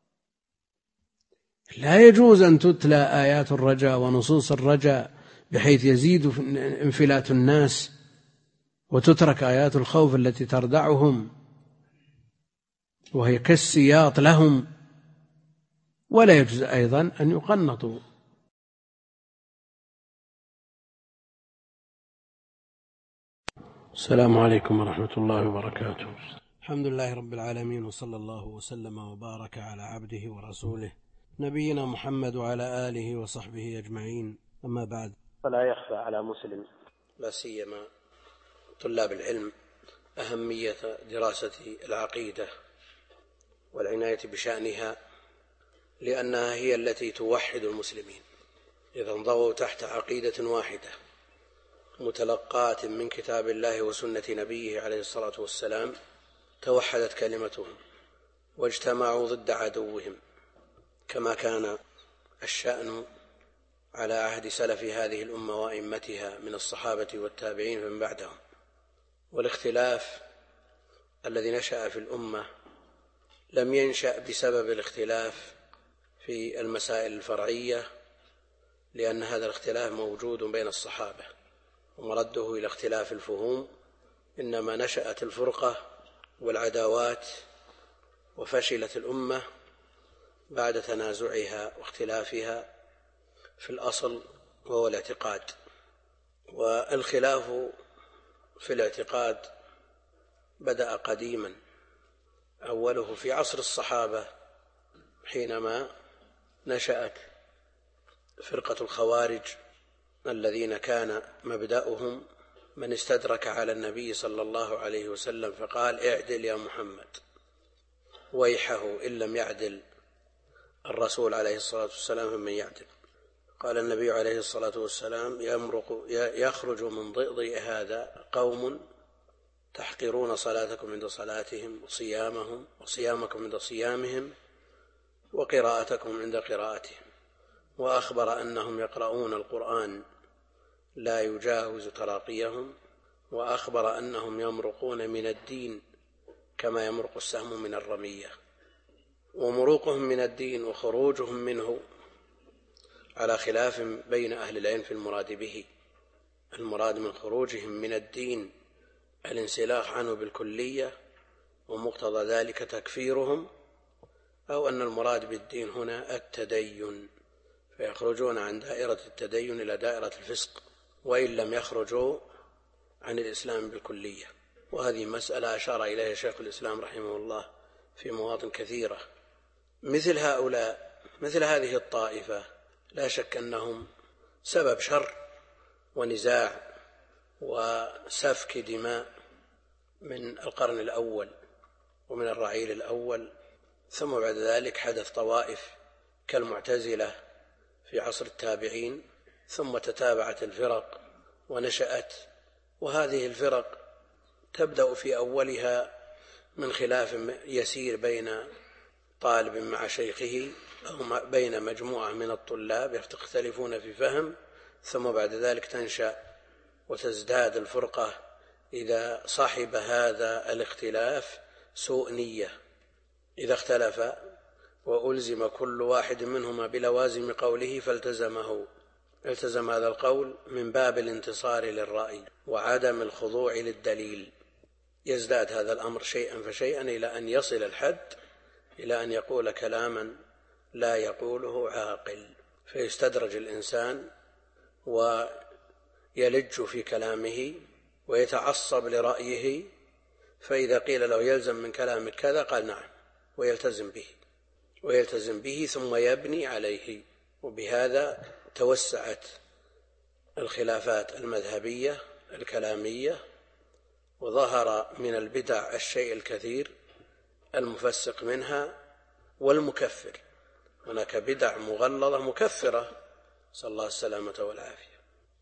A: لا يجوز أن تتلى آيات الرجاء ونصوص الرجاء بحيث يزيد انفلات الناس، وتترك آيات الخوف التي تردعهم وهي كالسياط لهم. ولا يجوز أيضا أن يقنطوا. السلام عليكم ورحمة الله وبركاته. الحمد لله رب العالمين، وصلى الله وسلم وبارك على عبده ورسوله نبينا محمد وعلى آله وصحبه أجمعين. أما بعد، فلا يخفى على مسلم لا سيما طلاب العلم أهمية دراسة العقيدة والعناية بشأنها، لأنها هي التي توحد المسلمين. إذا انضووا تحت عقيدة واحدة متلقاة من كتاب الله وسنة نبيه عليه الصلاة والسلام توحدت كلمتهم واجتمعوا ضد عدوهم، كما كان الشأن على عهد سلف هذه الأمة وأئمتها من الصحابة والتابعين فمن بعدهم. والاختلاف الذي نشأ في الأمة لم ينشأ بسبب الاختلاف في المسائل الفرعية، لأن هذا الاختلاف موجود بين الصحابة ومرده إلى اختلاف الفهوم. إنما نشأت الفرقة والعداوات وفشلت الأمة بعد تنازعها واختلافها في الأصل وهو الاعتقاد. والخلاف في الاعتقاد بدأ قديما، أوله في عصر الصحابة حينما نشأت فرقة الخوارج الذين كان مبدأهم من استدرك على النبي صلى الله عليه وسلم فقال اعدل يا محمد، ويحه إن لم يعدل الرسول عليه الصلاة والسلام فمن يعدل. قال النبي عليه الصلاة والسلام يمرق يخرج من ضئضئ هذا قوم تحقرون صلاتكم عند صلاتهم وصيامهم وصيامكم عند صيامهم وقراءتكم عند قراءتهم. وأخبر أنهم يقرؤون القرآن لا يجاوز تراقيهم، وأخبر أنهم يمرقون من الدين كما يمرق السهم من الرمية. ومروقهم من الدين وخروجهم منه على خلاف بين أهل العلم في المراد به. المراد من خروجهم من الدين الانسلاخ عنه بالكلية ومقتضى ذلك تكفيرهم، أو أن المراد بالدين هنا التدين فيخرجون عن دائرة التدين إلى دائرة الفسق وإن لم يخرجوا عن الإسلام بالكلية. وهذه مسألة أشار إليها شيخ الإسلام رحمه الله في مواطن كثيرة. مثل هؤلاء مثل هذه الطائفة لا شك أنهم سبب شر ونزاع وسفك دماء من القرن الأول ومن الرعيل الأول، ثم بعد ذلك حدث طوائف كالمعتزلة في عصر التابعين، ثم تتابعت الفرق ونشأت. وهذه الفرق تبدأ في أولها من خلاف يسير بين طالب مع شيخه أو بين مجموعة من الطلاب يختلفون في فهم، ثم بعد ذلك تنشأ وتزداد الفرقة إذا صاحب هذا الاختلاف سوء نية، إذا اختلف وألزم كل واحد منهما بلوازم قوله فالتزمه التزم هذا القول من باب الانتصار للرأي وعدم الخضوع للدليل. يزداد هذا الأمر شيئا فشيئا إلى أن يصل الحد إلى أن يقول كلاما لا يقوله عاقل، فيستدرج الإنسان ويلج في كلامه ويتعصب لرأيه، فإذا قيل له يلزم من كلامك كذا قال نعم ويلتزم به ويلتزم به ثم يبني عليه. وبهذا توسعت الخلافات المذهبية الكلامية، وظهر من البدع الشيء الكثير المفسق منها والمكفر. هناك بدع مغلظة مكفرة، صلى الله السلامة والعافية.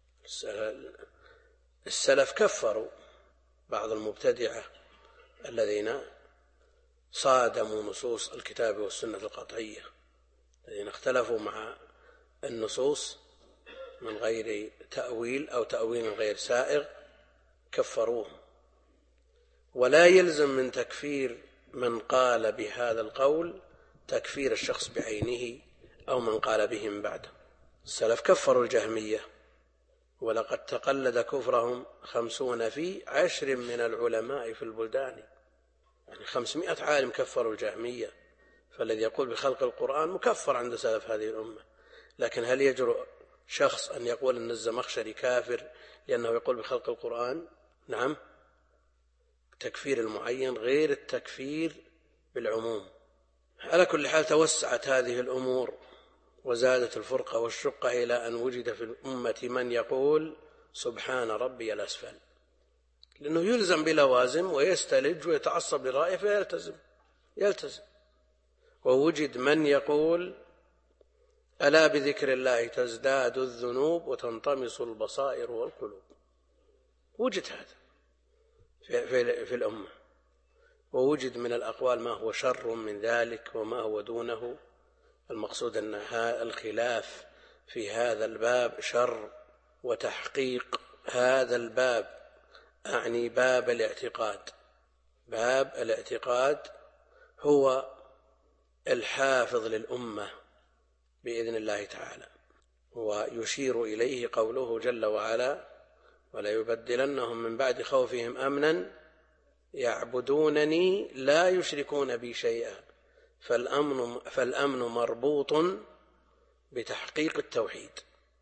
A: السلف كفروا بعض المبتدعة الذين صادموا نصوص الكتاب والسنة القطعية، الذين اختلفوا مع النصوص من غير تأويل أو تأويل غير سائغ كفروهم. ولا يلزم من تكفير من قال بهذا القول تكفير الشخص بعينه أو من قال به من بعده. السلف كفروا الجهمية، ولقد تقلد كفرهم خمسون في عشر من العلماء في البلدان، يعني خمسمائة عالم كفروا الجهمية. فالذي يقول بخلق القرآن مكفر عند سلف هذه الأمة. لكن هل يجرؤ شخص أن يقول أن الزمخشري كافر لأنه يقول بخلق القرآن؟ نعم، تكفير المعين غير التكفير بالعموم. على كل حال توسعت هذه الأمور وزادت الفرقة والشقة إلى أن وجد في الأمة من يقول سبحان ربي الأسفل، لأنه يلزم بلوازم ويستلج ويتعصب لرأيه فيلتزم يلتزم. ووجد من يقول ألا بذكر الله تزداد الذنوب وتنطمس البصائر والقلوب. وجد هذا في, في, في الأمة. ووجد من الأقوال ما هو شر من ذلك وما هو دونه. المقصود أن الخلاف في هذا الباب شر، وتحقيق هذا الباب أعني باب الاعتقاد باب الاعتقاد هو الحافظ للأمة بإذن الله تعالى. ويشير إليه قوله جل وعلا ولا يبدلنهم من بعد خوفهم أمنا يعبدونني لا يشركون بي شيئا. فالأمن, فالأمن مربوط بتحقيق التوحيد،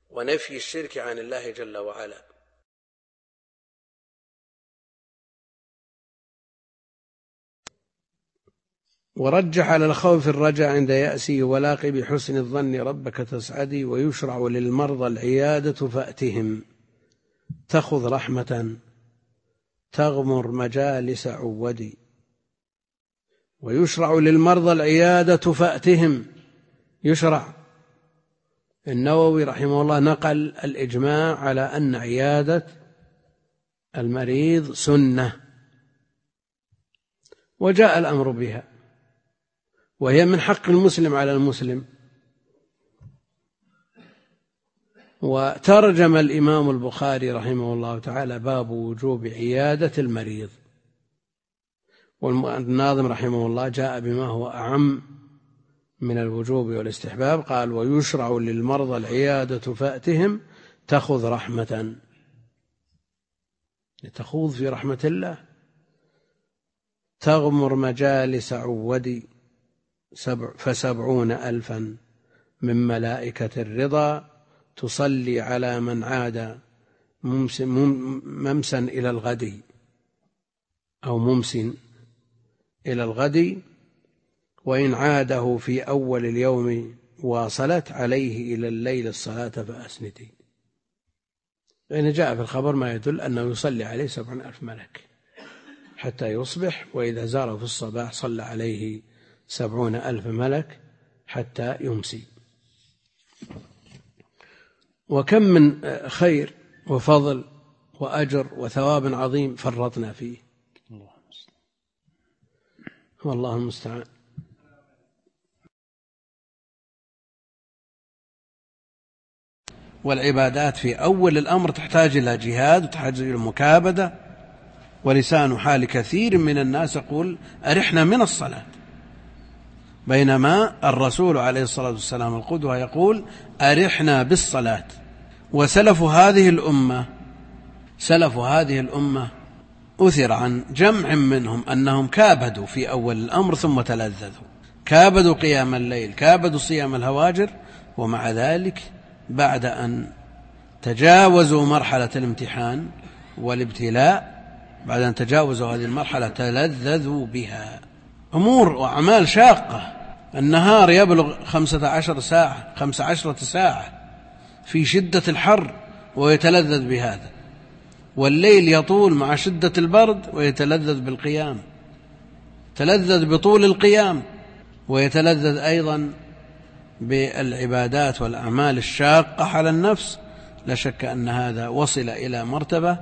A: ونفي الشرك عن الله جل وعلا. ورجح على الخوف الرجاء عند يأسي، ولاقي بحسن الظن ربك تسعدي، ويشرع للمرضى العيادة فأتهم، تخذ رحمة تغمر مجالس عودي. ويشرع للمرضى العيادة فأتهم، يشرع. النووي رحمه الله نقل الإجماع على أن عيادة المريض سنة، وجاء الأمر بها، وهي من حق المسلم على المسلم. وترجم الإمام البخاري رحمه الله تعالى باب وجوب عيادة المريض، والناظم رحمه الله جاء بما هو أعم من الوجوب والاستحباب، قال ويشرع للمرضى العيادة فأتهم، تأخذ رحمة، تخوض في رحمة الله، تغمر مجالس عودي، فسبعون ألفا من ملائكة الرضا، تصلي على من عاد ممسا إلى الغد أو ممس إلى الغد، وإن عاده في أول اليوم واصلت عليه إلى الليل الصلاة فأسندي. لأن جاء في الخبر ما يدل أنه يصلي عليه سبعون ألف ملك حتى يصبح، وإذا زاره في الصباح صلى عليه سبعون ألف ملك حتى يمسي. وكم من خير وفضل وأجر وثواب عظيم فرطنا فيه، والله المستعان. والعبادات في أول الأمر تحتاج إلى جهاد وتحتاج إلى مكابدة، ولسان حال كثير من الناس يقول أرحنا من الصلاة، بينما الرسول عليه الصلاة والسلام القدوة يقول أرحنا بالصلاة. وسلف هذه الأمة سلف هذه الأمة أثر عن جمع منهم أنهم كابدوا في أول الأمر ثم تلذذوا، كابدوا قيام الليل، كابدوا صيام الهواجر، ومع ذلك بعد أن تجاوزوا مرحلة الامتحان والابتلاء، بعد أن تجاوزوا هذه المرحلة تلذذوا بها. أمور وأعمال شاقة، النهار يبلغ خمسة عشر ساعة خمس عشرة ساعة في شدة الحر ويتلذذ بهذا، والليل يطول مع شدة البرد ويتلذذ بالقيام، تلذذ بطول القيام، ويتلذذ أيضا بالعبادات والأعمال الشاقة على النفس. لا شك أن هذا وصل إلى مرتبة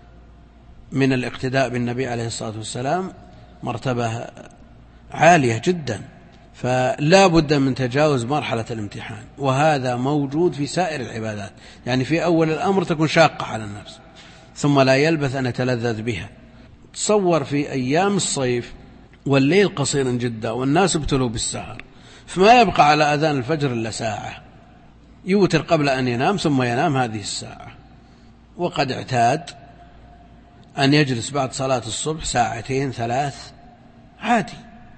A: من الاقتداء بالنبي عليه الصلاة والسلام، مرتبة عالية جدا، فلا بد من تجاوز مرحلة الامتحان، وهذا موجود في سائر العبادات. يعني في أول الأمر تكون شاقة على النفس، ثم لا يلبث أن يتلذذ بها. تصور في أيام الصيف والليل قصير جدا والناس ابتلوا بالسهر، فما يبقى على أذان الفجر إلا ساعة، يوتر قبل أن ينام ثم ينام هذه الساعة، وقد اعتاد أن يجلس بعد صلاة الصبح ساعتين ثلاث عادي.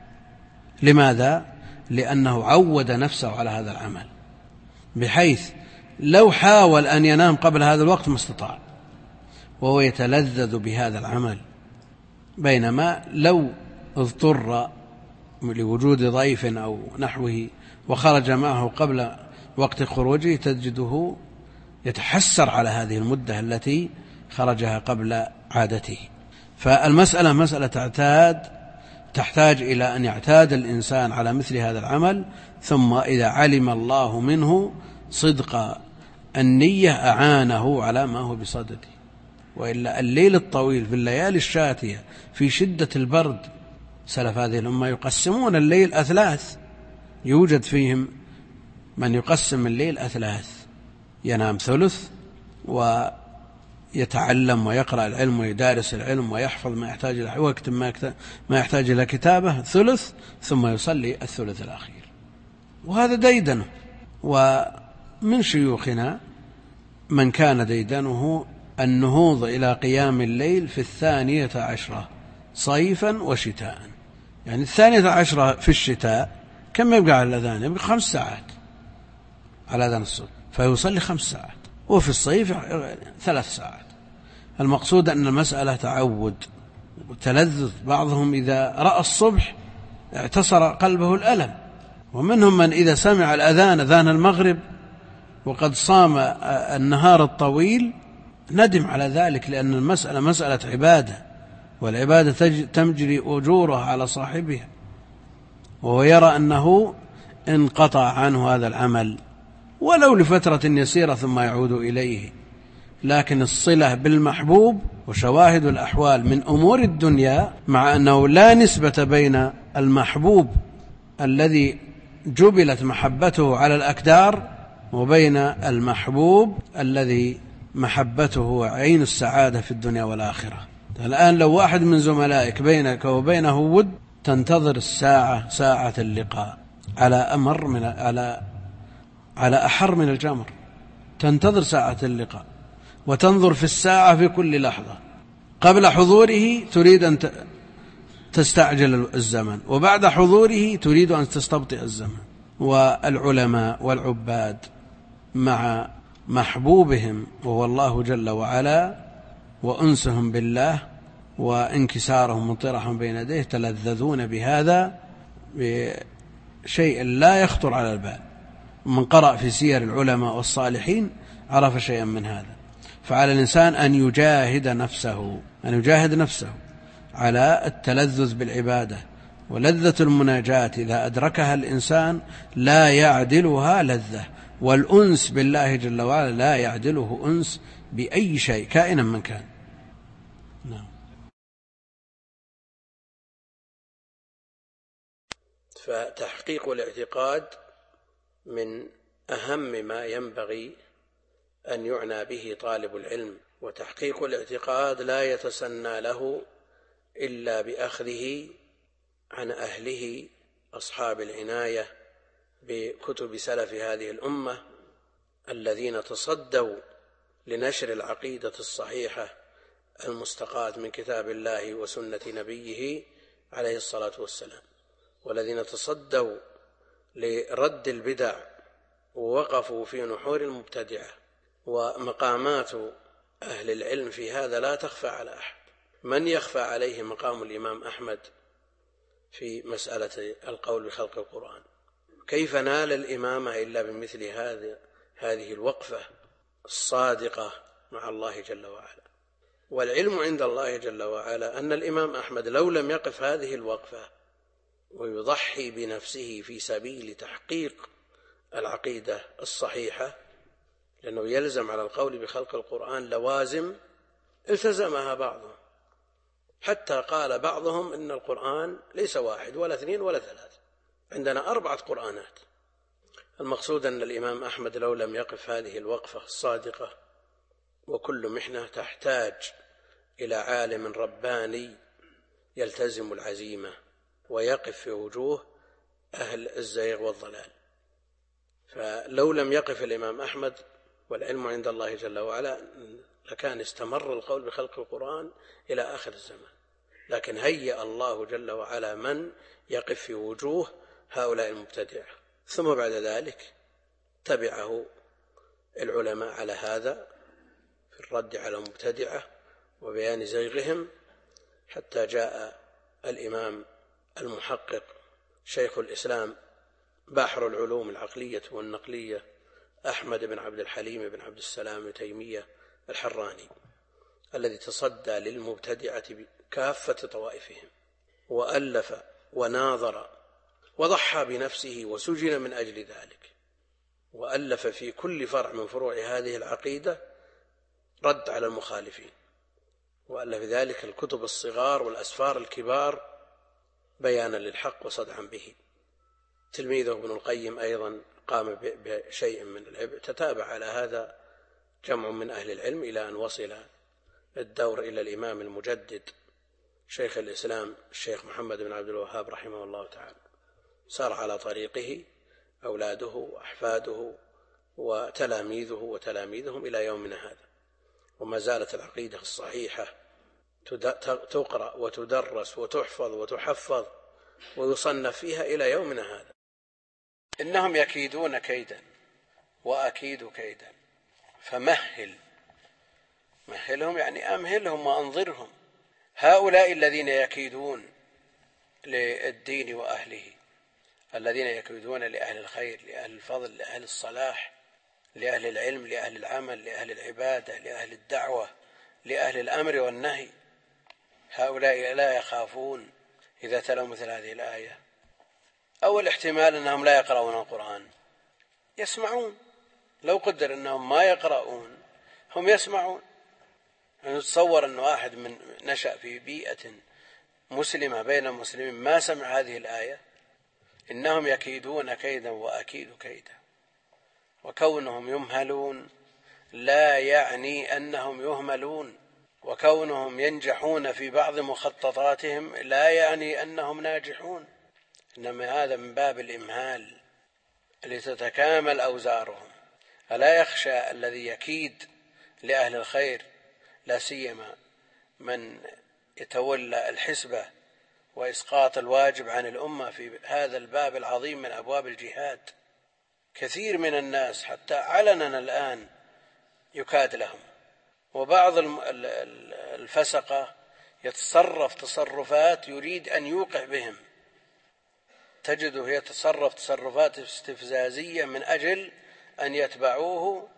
A: لماذا؟ لأنه عود نفسه على هذا العمل، بحيث لو حاول أن ينام قبل هذا الوقت ما استطاع، وهو يتلذذ بهذا العمل. بينما لو اضطر لوجود ضيف أو نحوه وخرج معه قبل وقت خروجه، تجده يتحسر على هذه المدة التي خرجها قبل عادته. فالمسألة مسألة تعتاد، تحتاج إلى أن يعتاد الإنسان على مثل هذا العمل، ثم إذا علم الله منه صدق النية أعانه على ما هو بصدده. وإلا الليل الطويل في الليالي الشاتية في شدة البرد، سلف هذه الأمة يقسمون الليل أثلاث، يوجد فيهم من يقسم الليل أثلاث، ينام ثلث ويتعلم ويقرأ العلم ويدارس العلم ويحفظ ما يحتاج إلى وقت ما يحتاج إلى كتابة ثلث، ثم يصلي الثلث الأخير. وهذا ديدنه. ومن شيوخنا من كان ديدنه النهوض إلى قيام الليل في الثانية عشرة صيفا وشتاء. يعني الثانية عشرة في الشتاء كم يبقى على الأذان؟ يبقى خمس ساعات على أذان الصبح، فيصلي خمس ساعات وفي الصيف ثلاث ساعات. المقصود أن المسألة تعود وتلذذ. بعضهم إذا رأى الصبح اعتصر قلبه الألم، ومنهم من إذا سمع الأذان أذان المغرب وقد صام النهار الطويل ندم على ذلك، لأن المسألة مسألة عبادة، والعبادة تجري أجورها على صاحبها، وهو يرى أنه انقطع عنه هذا العمل ولو لفترة يسيرة ثم يعود إليه. لكن الصلة بالمحبوب وشواهد الأحوال من أمور الدنيا، مع أنه لا نسبة بين المحبوب الذي جبلت محبته على الأكدار وبين المحبوب الذي محبته عين السعادة في الدنيا والآخرة. الآن لو واحد من زملائك بينك وبينه ود تنتظر الساعة ساعة اللقاء على أمر من على على أحر من الجمر، تنتظر ساعة اللقاء وتنظر في الساعة في كل لحظة. قبل حضوره تريد أن تستعجل الزمن، وبعد حضوره تريد أن تستبطئ الزمن. والعلماء والعباد مع محبوبهم وهو الله جل وعلا وأنسهم بالله وانكسارهم وانطراحهم بين يديه تلذذون بهذا بشيء لا يخطر على البال. من قرأ في سير العلماء والصالحين عرف شيئا من هذا. فعلى الإنسان أن يجاهد نفسه أن يجاهد نفسه على التلذذ بالعبادة. ولذة المناجاة إذا أدركها الإنسان لا يعدلها لذة، والأنس بالله جل وعلا لا يعدله أنس بأي شيء كائنا من كان. نعم. فتحقيق الاعتقاد من أهم ما ينبغي أن يعنى به طالب العلم، وتحقيق الاعتقاد لا يتسنى له إلا بأخذه عن أهله أصحاب العناية بكتب سلف هذه الأمة الذين تصدوا لنشر العقيدة الصحيحة المستقاة من كتاب الله وسنة نبيه عليه الصلاة والسلام، والذين تصدوا لرد البدع ووقفوا في نحور المبتدعة. ومقامات أهل العلم في هذا لا تخفى على أحد. من يخفى عليه مقام الإمام أحمد في مسألة القول بخلق القرآن؟ كيف نال الإمامة إلا بمثل هذه هذه الوقفة الصادقة مع الله جل وعلا؟ والعلم عند الله جل وعلا أن الإمام أحمد لو لم يقف هذه الوقفة ويضحي بنفسه في سبيل تحقيق العقيدة الصحيحة، لأنه يلزم على القول بخلق القرآن لوازم التزمها بعضهم، حتى قال بعضهم إن القرآن ليس واحد ولا اثنين ولا ثلاث، عندنا أربعة قرآنات. المقصود أن الإمام أحمد لو لم يقف هذه الوقفة الصادقة، وكل محنة تحتاج إلى عالم رباني يلتزم العزيمة ويقف في وجوه أهل الزيغ والضلال. فلو لم يقف الإمام أحمد والعلم عند الله جل وعلا لكان استمر القول بخلق القرآن إلى آخر الزمان، لكن هيأ الله جل وعلا من يقف في وجوه هؤلاء المبتدعة. ثم بعد ذلك تبعه العلماء على هذا في الرد على المبتدعة وبيان زيغهم، حتى جاء الإمام المحقق شيخ الإسلام بحر العلوم العقلية والنقلية أحمد بن عبد الحليم بن عبد السلام بن تيمية الحراني، الذي تصدى للمبتدعة بكافة طوائفهم، وألف وناظر وضحى بنفسه وسجن من أجل ذلك، وألف في كل فرع من فروع هذه العقيدة رد على المخالفين، وألف ذلك الكتب الصغار والأسفار الكبار بيانا للحق وصدعا به. تلميذه ابن القيم أيضا قام بشيء من العبء، تتابع على هذا جمع من أهل العلم إلى أن وصل الدور إلى الإمام المجدد شيخ الإسلام الشيخ محمد بن عبد الوهاب رحمه الله تعالى. سار على طريقه أولاده وأحفاده وتلاميذه وتلاميذهم إلى يومنا هذا، وما زالت العقيدة الصحيحة تقرأ وتدرس وتحفظ وتحفظ ويصنف فيها إلى يومنا هذا. إنهم يكيدون كيدا وأكيد كيدا، فمهل، مهلهم يعني أمهلهم وأنظرهم. هؤلاء الذين يكيدون للدين وأهله، الذين يكيدون لأهل الخير، لأهل الفضل، لأهل الصلاح، لأهل العلم، لأهل العمل، لأهل العبادة، لأهل الدعوة، لأهل الأمر والنهي، هؤلاء لا يخافون إذا تلوا مثل هذه الآية. أول احتمال أنهم لا يقرؤون القرآن، يسمعون. لو قدر أنهم ما يقرؤون هم يسمعون. نتصور أن واحد من نشأ في بيئة مسلمة بين المسلمين ما سمع هذه الآية، إنهم يكيدون كيدا وأكيد كيدا. وكونهم يمهلون لا يعني أنهم يهملون، وكونهم ينجحون في بعض مخططاتهم لا يعني أنهم ناجحون، إنما هذا من باب الإمهال لتتكامل أوزارهم. ألا يخشى الذي يكيد لأهل الخير، لا سيما من يتولى الحسبة وإسقاط الواجب عن الأمة في هذا الباب العظيم من أبواب الجهاد؟ كثير من الناس حتى علنا الآن يكاد لهم، وبعض الفسقة يتصرف تصرفات يريد أن يوقع بهم، تجده يتصرف تصرفات استفزازية من أجل أن يتبعوه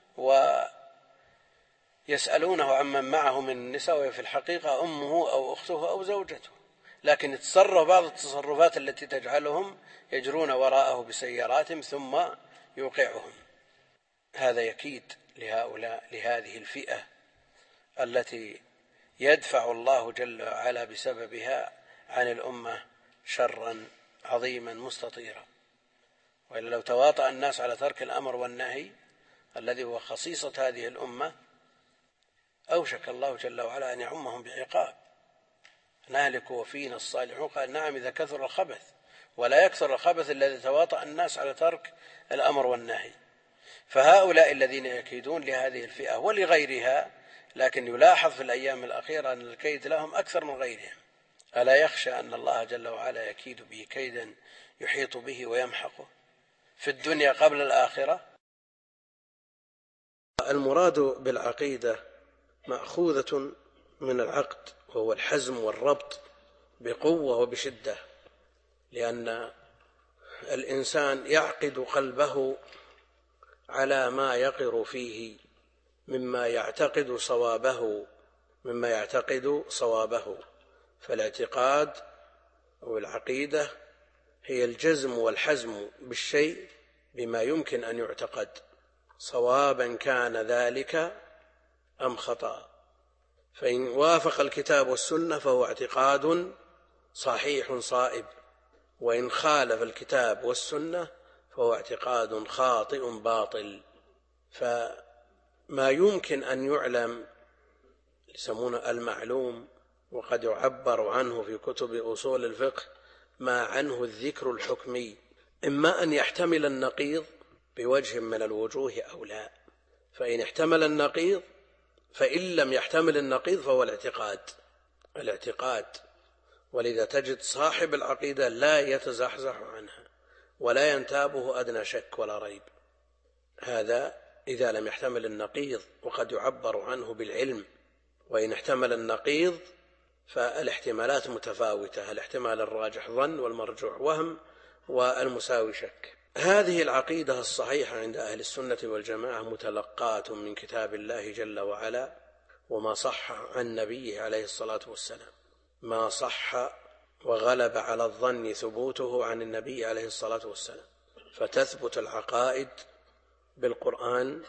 A: ويسألونه عمن معه من النساء، وفي الحقيقة أمه أو أخته أو زوجته، لكن يتصرف بعض التصرفات التي تجعلهم يجرون وراءه بسياراتهم ثم يوقعهم. هذا يكيد لهؤلاء، لهذه الفئة التي يدفع الله جل وعلا بسببها عن الأمة شرا عظيما مستطيرا. وإلا لو تواطأ الناس على ترك الأمر والنهي الذي هو خصيصة هذه الأمة أوشك الله جل وعلا أن يعمهم بعقاب. نهلك وفينا الصالحون، قال نعم إذا كثر الخبث، ولا يكثر الخبث الذي تواطأ الناس على ترك الأمر والنهي. فهؤلاء الذين يكيدون لهذه الفئة ولغيرها، لكن يلاحظ في الأيام الأخيرة أن الكيد لهم أكثر من غيرهم. ألا يخشى أن الله جل وعلا يكيد به كيدا يحيط به ويمحقه في الدنيا قبل الآخرة؟ المراد بالعقيدة مأخوذة من العقد، وهو الحزم والربط بقوة وبشدة، لأن الإنسان يعقد قلبه على ما يقر فيه مما يعتقد صوابه مما يعتقد صوابه فالاعتقاد أو العقيدة هي الجزم والحزم بالشيء بما يمكن أن يعتقد، صوابا كان ذلك أم خطأ. فإن وافق الكتاب والسنة فهو اعتقاد صحيح صائب، وإن خالف الكتاب والسنة فهو اعتقاد خاطئ باطل. فما يمكن أن يعلم يسمونه المعلوم، وقد يعبر عنه في كتب أصول الفقه ما عنه الذكر الحكمي، إما أن يحتمل النقيض بوجه من الوجوه أو لا. فإن احتمل النقيض، فإن لم يحتمل النقيض فهو الاعتقاد الاعتقاد ولذا تجد صاحب العقيدة لا يتزحزح عنها ولا ينتابه أدنى شك ولا ريب. هذا إذا لم يحتمل النقيض، وقد يعبر عنه بالعلم. وإن احتمل النقيض فالاحتمالات متفاوتة، الاحتمال الراجح ظن، والمرجوح وهم، والمساوي شك. هذه العقيدة الصحيحة عند أهل السنة والجماعة متلقاة من كتاب الله جل وعلا وما صح عن نبيه عليه الصلاة والسلام، ما صح وغلب على الظن ثبوته عن النبي عليه الصلاة والسلام. فتثبت العقائد بالقرآن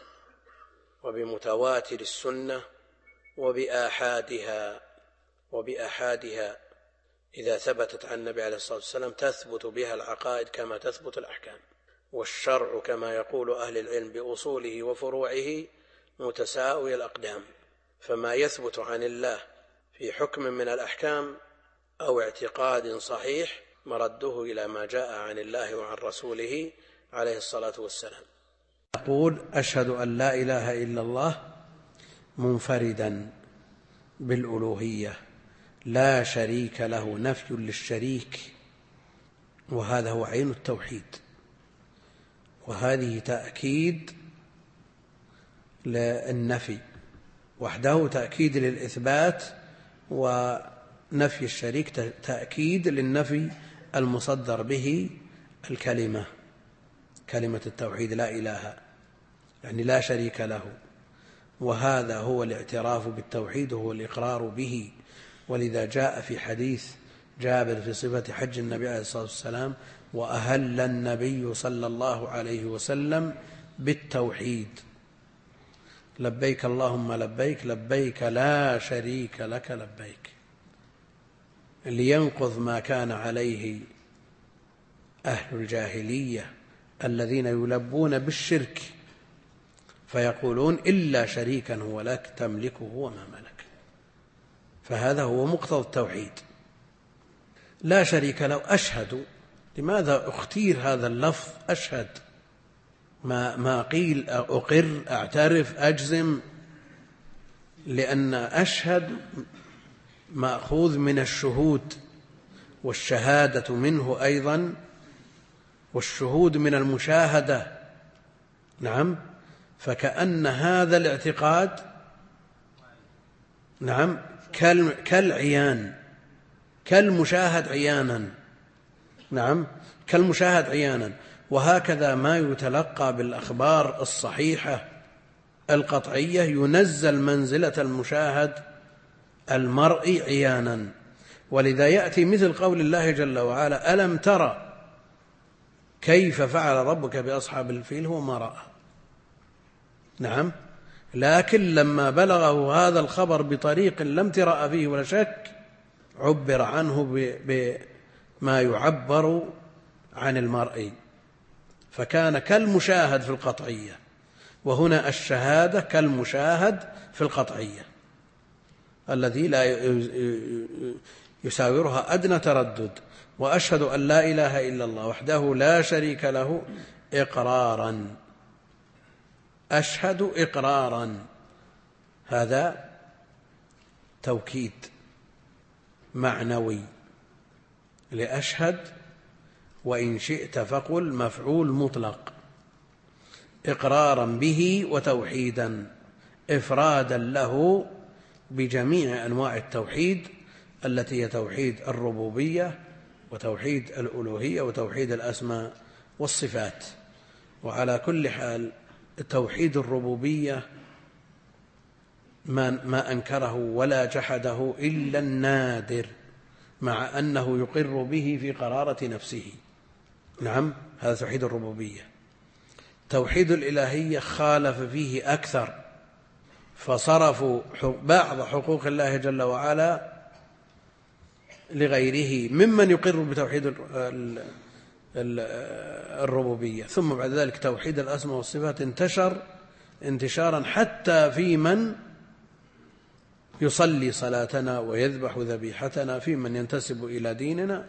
A: وبمتواتر السنة وبآحادها وبآحادها إذا ثبتت عن النبي عليه الصلاة والسلام تثبت بها العقائد كما تثبت الأحكام. والشرع كما يقول أهل العلم بأصوله وفروعه متساوي الأقدام، فما يثبت عن الله في حكم من الأحكام أو اعتقاد صحيح مرده إلى ما جاء عن الله وعن رسوله عليه الصلاة والسلام. أقول أشهد أن لا إله إلا الله منفردا بالألوهية لا شريك له، نفي للشريك، وهذا هو عين التوحيد. وهذه تأكيد للنفي، وحده تأكيد للإثبات، ونفي الشريك تأكيد للنفي المصدر به الكلمة، كلمة التوحيد لا إله، يعني لا شريك له. وهذا هو الاعتراف بالتوحيد، هو الإقرار به. ولذا جاء في حديث جابر في صفة حج النبي عليه الصلاة والسلام: وأهل النبي صلى الله عليه وسلم بالتوحيد، لبيك اللهم لبيك، لبيك لا شريك لك لبيك، لينقض ما كان عليه أهل الجاهلية الذين يلبون بالشرك فيقولون إلا شريكا هو لك تملكه وما ملك. فهذا هو مقتضى التوحيد، لا شريك له. أشهد، لماذا اختير هذا اللفظ أشهد؟ ما, ما قيل أقر، أعترف، أجزم، لأن أشهد مأخوذ من الشهود، والشهادة منه أيضا، والشهود من المشاهدة. نعم، فكأن هذا الاعتقاد نعم كالعيان، كالمشاهد عيانا، نعم كالمشاهد عيانا. وهكذا ما يتلقى بالأخبار الصحيحة القطعية ينزل منزلة المشاهد المرئي عيانا. ولذا يأتي مثل قول الله جل وعلا: ألم ترى كيف فعل ربك بأصحاب الفيل؟ هو ما رأى. نعم، لكن لما بلغه هذا الخبر بطريق لم ترأى فيه ولا شك عبر عنه بما يعبر عن المرئي، فكان كالمشاهد في القطعية. وهنا الشهادة كالمشاهد في القطعية الذي لا يساورها أدنى تردد. وأشهد أن لا إله إلا الله وحده لا شريك له إقرارا، أشهد إقرارا، هذا توكيد معنوي لأشهد، وإن شئت فقل مفعول مطلق، إقرارا به وتوحيدا، إفرادا له بجميع أنواع التوحيد التي هي توحيد الربوبية وتوحيد الألوهية وتوحيد الأسماء والصفات. وعلى كل حال توحيد الربوبية ما أنكره ولا جحده إلا النادر، مع أنه يقر به في قرارة نفسه. نعم، هذا توحيد الربوبية. توحيد الإلهية خالف فيه أكثر، فصرفوا بعض حقوق الله جل وعلا لغيره ممن يقر بتوحيد الربوبية. ثم بعد ذلك توحيد الأسماء والصفات انتشر انتشارا حتى في من يصلي صلاتنا ويذبح ذبيحتنا، في من ينتسب إلى ديننا.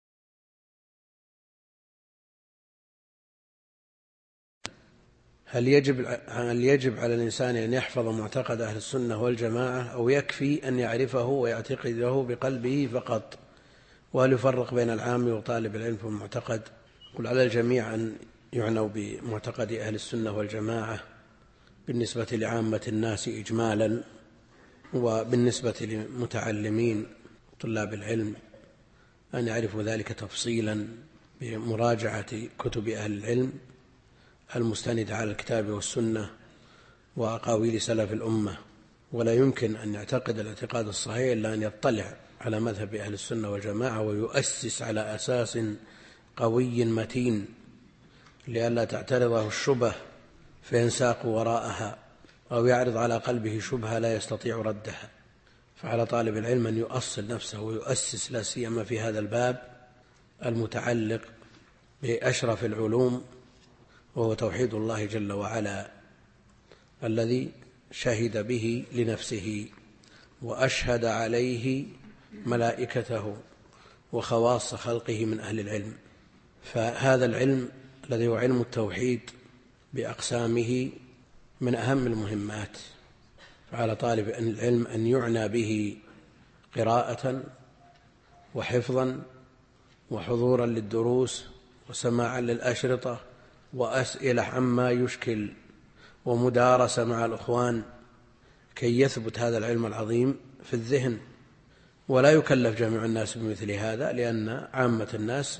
A: هل يجب هل يجب على الإنسان أن يحفظ معتقد أهل السنة والجماعة، أو يكفي أن يعرفه ويعتقده بقلبه فقط؟ وهل يفرق بين العام وطالب العلم في المعتقد؟ قل على الجميع أن يعنوا بمعتقد أهل السنة والجماعة بالنسبة لعامة الناس إجمالا، وبالنسبة للمتعلمين طلاب العلم أن يعرفوا ذلك تفصيلا بمراجعة كتب أهل العلم المستندة على الكتاب والسنة وأقاويل سلف الأمة. ولا يمكن أن يعتقد الاعتقاد الصحيح إلا أن يطلع على مذهب أهل السنة والجماعة ويؤسس على أساس قوي متين، لئلا تعترضه الشبه فينساق وراءها، أو يعرض على قلبه شبهة لا يستطيع ردها. فعلى طالب العلم أن يؤصل نفسه ويؤسس، لا سيما في هذا الباب المتعلق بأشرف العلوم، وهو توحيد الله جل وعلا الذي شهد به لنفسه وأشهد عليه ملائكته وخواص خلقه من أهل العلم. فهذا العلم الذي هو علم التوحيد بأقسامه من أهم المهمات، فعلى طالب العلم أن يعنى به قراءة وحفظا وحضورا للدروس وسماعا للأشرطة وأسئلة عما يشكل، ومدارسة مع الأخوان كي يثبت هذا العلم العظيم في الذهن. ولا يكلف جميع الناس بمثل هذا، لأن عامة الناس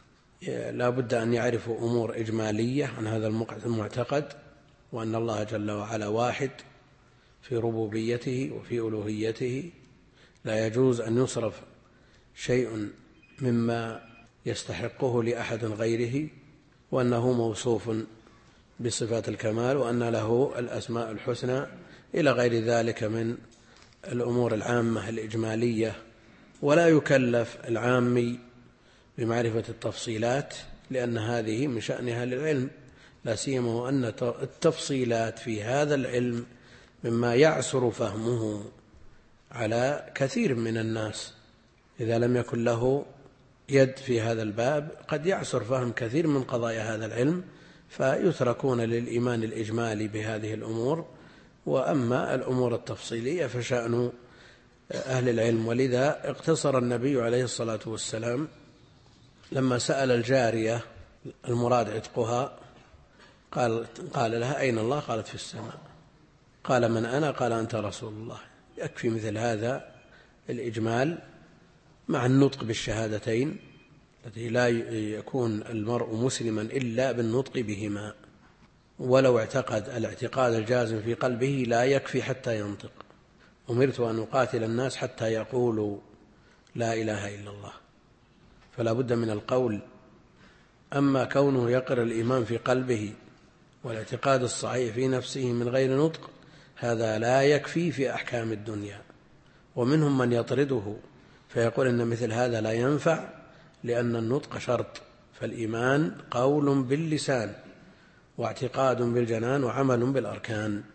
A: لا بد أن يعرفوا أمور إجمالية عن هذا المعتقد، وأن الله جل وعلا واحد في ربوبيته وفي ألوهيته، لا يجوز أن يصرف شيء مما يستحقه لأحد غيره، وأنه موصوف بصفات الكمال، وأن له الأسماء الحسنى إلى غير ذلك من الأمور العامة الإجمالية. ولا يكلف العامي بمعرفة التفصيلات، لأن هذه من شأنها للعلم، لا سيما وأن التفصيلات في هذا العلم مما يعسر فهمه على كثير من الناس. إذا لم يكن له يد في هذا الباب قد يعسر فهم كثير من قضايا هذا العلم، فيتركون للإيمان الإجمالي بهذه الأمور، وأما الأمور التفصيلية فشأن أهل العلم. ولذا اقتصر النبي عليه الصلاة والسلام لما سأل الجارية المراد عتقها، قال, قال لها أين الله؟ قالت في السماء. قال من أنا؟ قال أنت رسول الله. يكفي مثل هذا الإجمال مع النطق بالشهادتين، التي لا يكون المرء مسلما إلا بالنطق بهما، ولو اعتقد الاعتقاد الجازم في قلبه لا يكفي حتى ينطق. أمرت أن أقاتل الناس حتى يقولوا لا إله إلا الله، فلا بد من القول. أما كونه يقر الإيمان في قلبه والاعتقاد الصحيح في نفسه من غير نطق، هذا لا يكفي في أحكام الدنيا. ومنهم من يطرده فيقول إن مثل هذا لا ينفع، لأن النطق شرط، فالإيمان قول باللسان واعتقاد بالجنان وعمل بالأركان.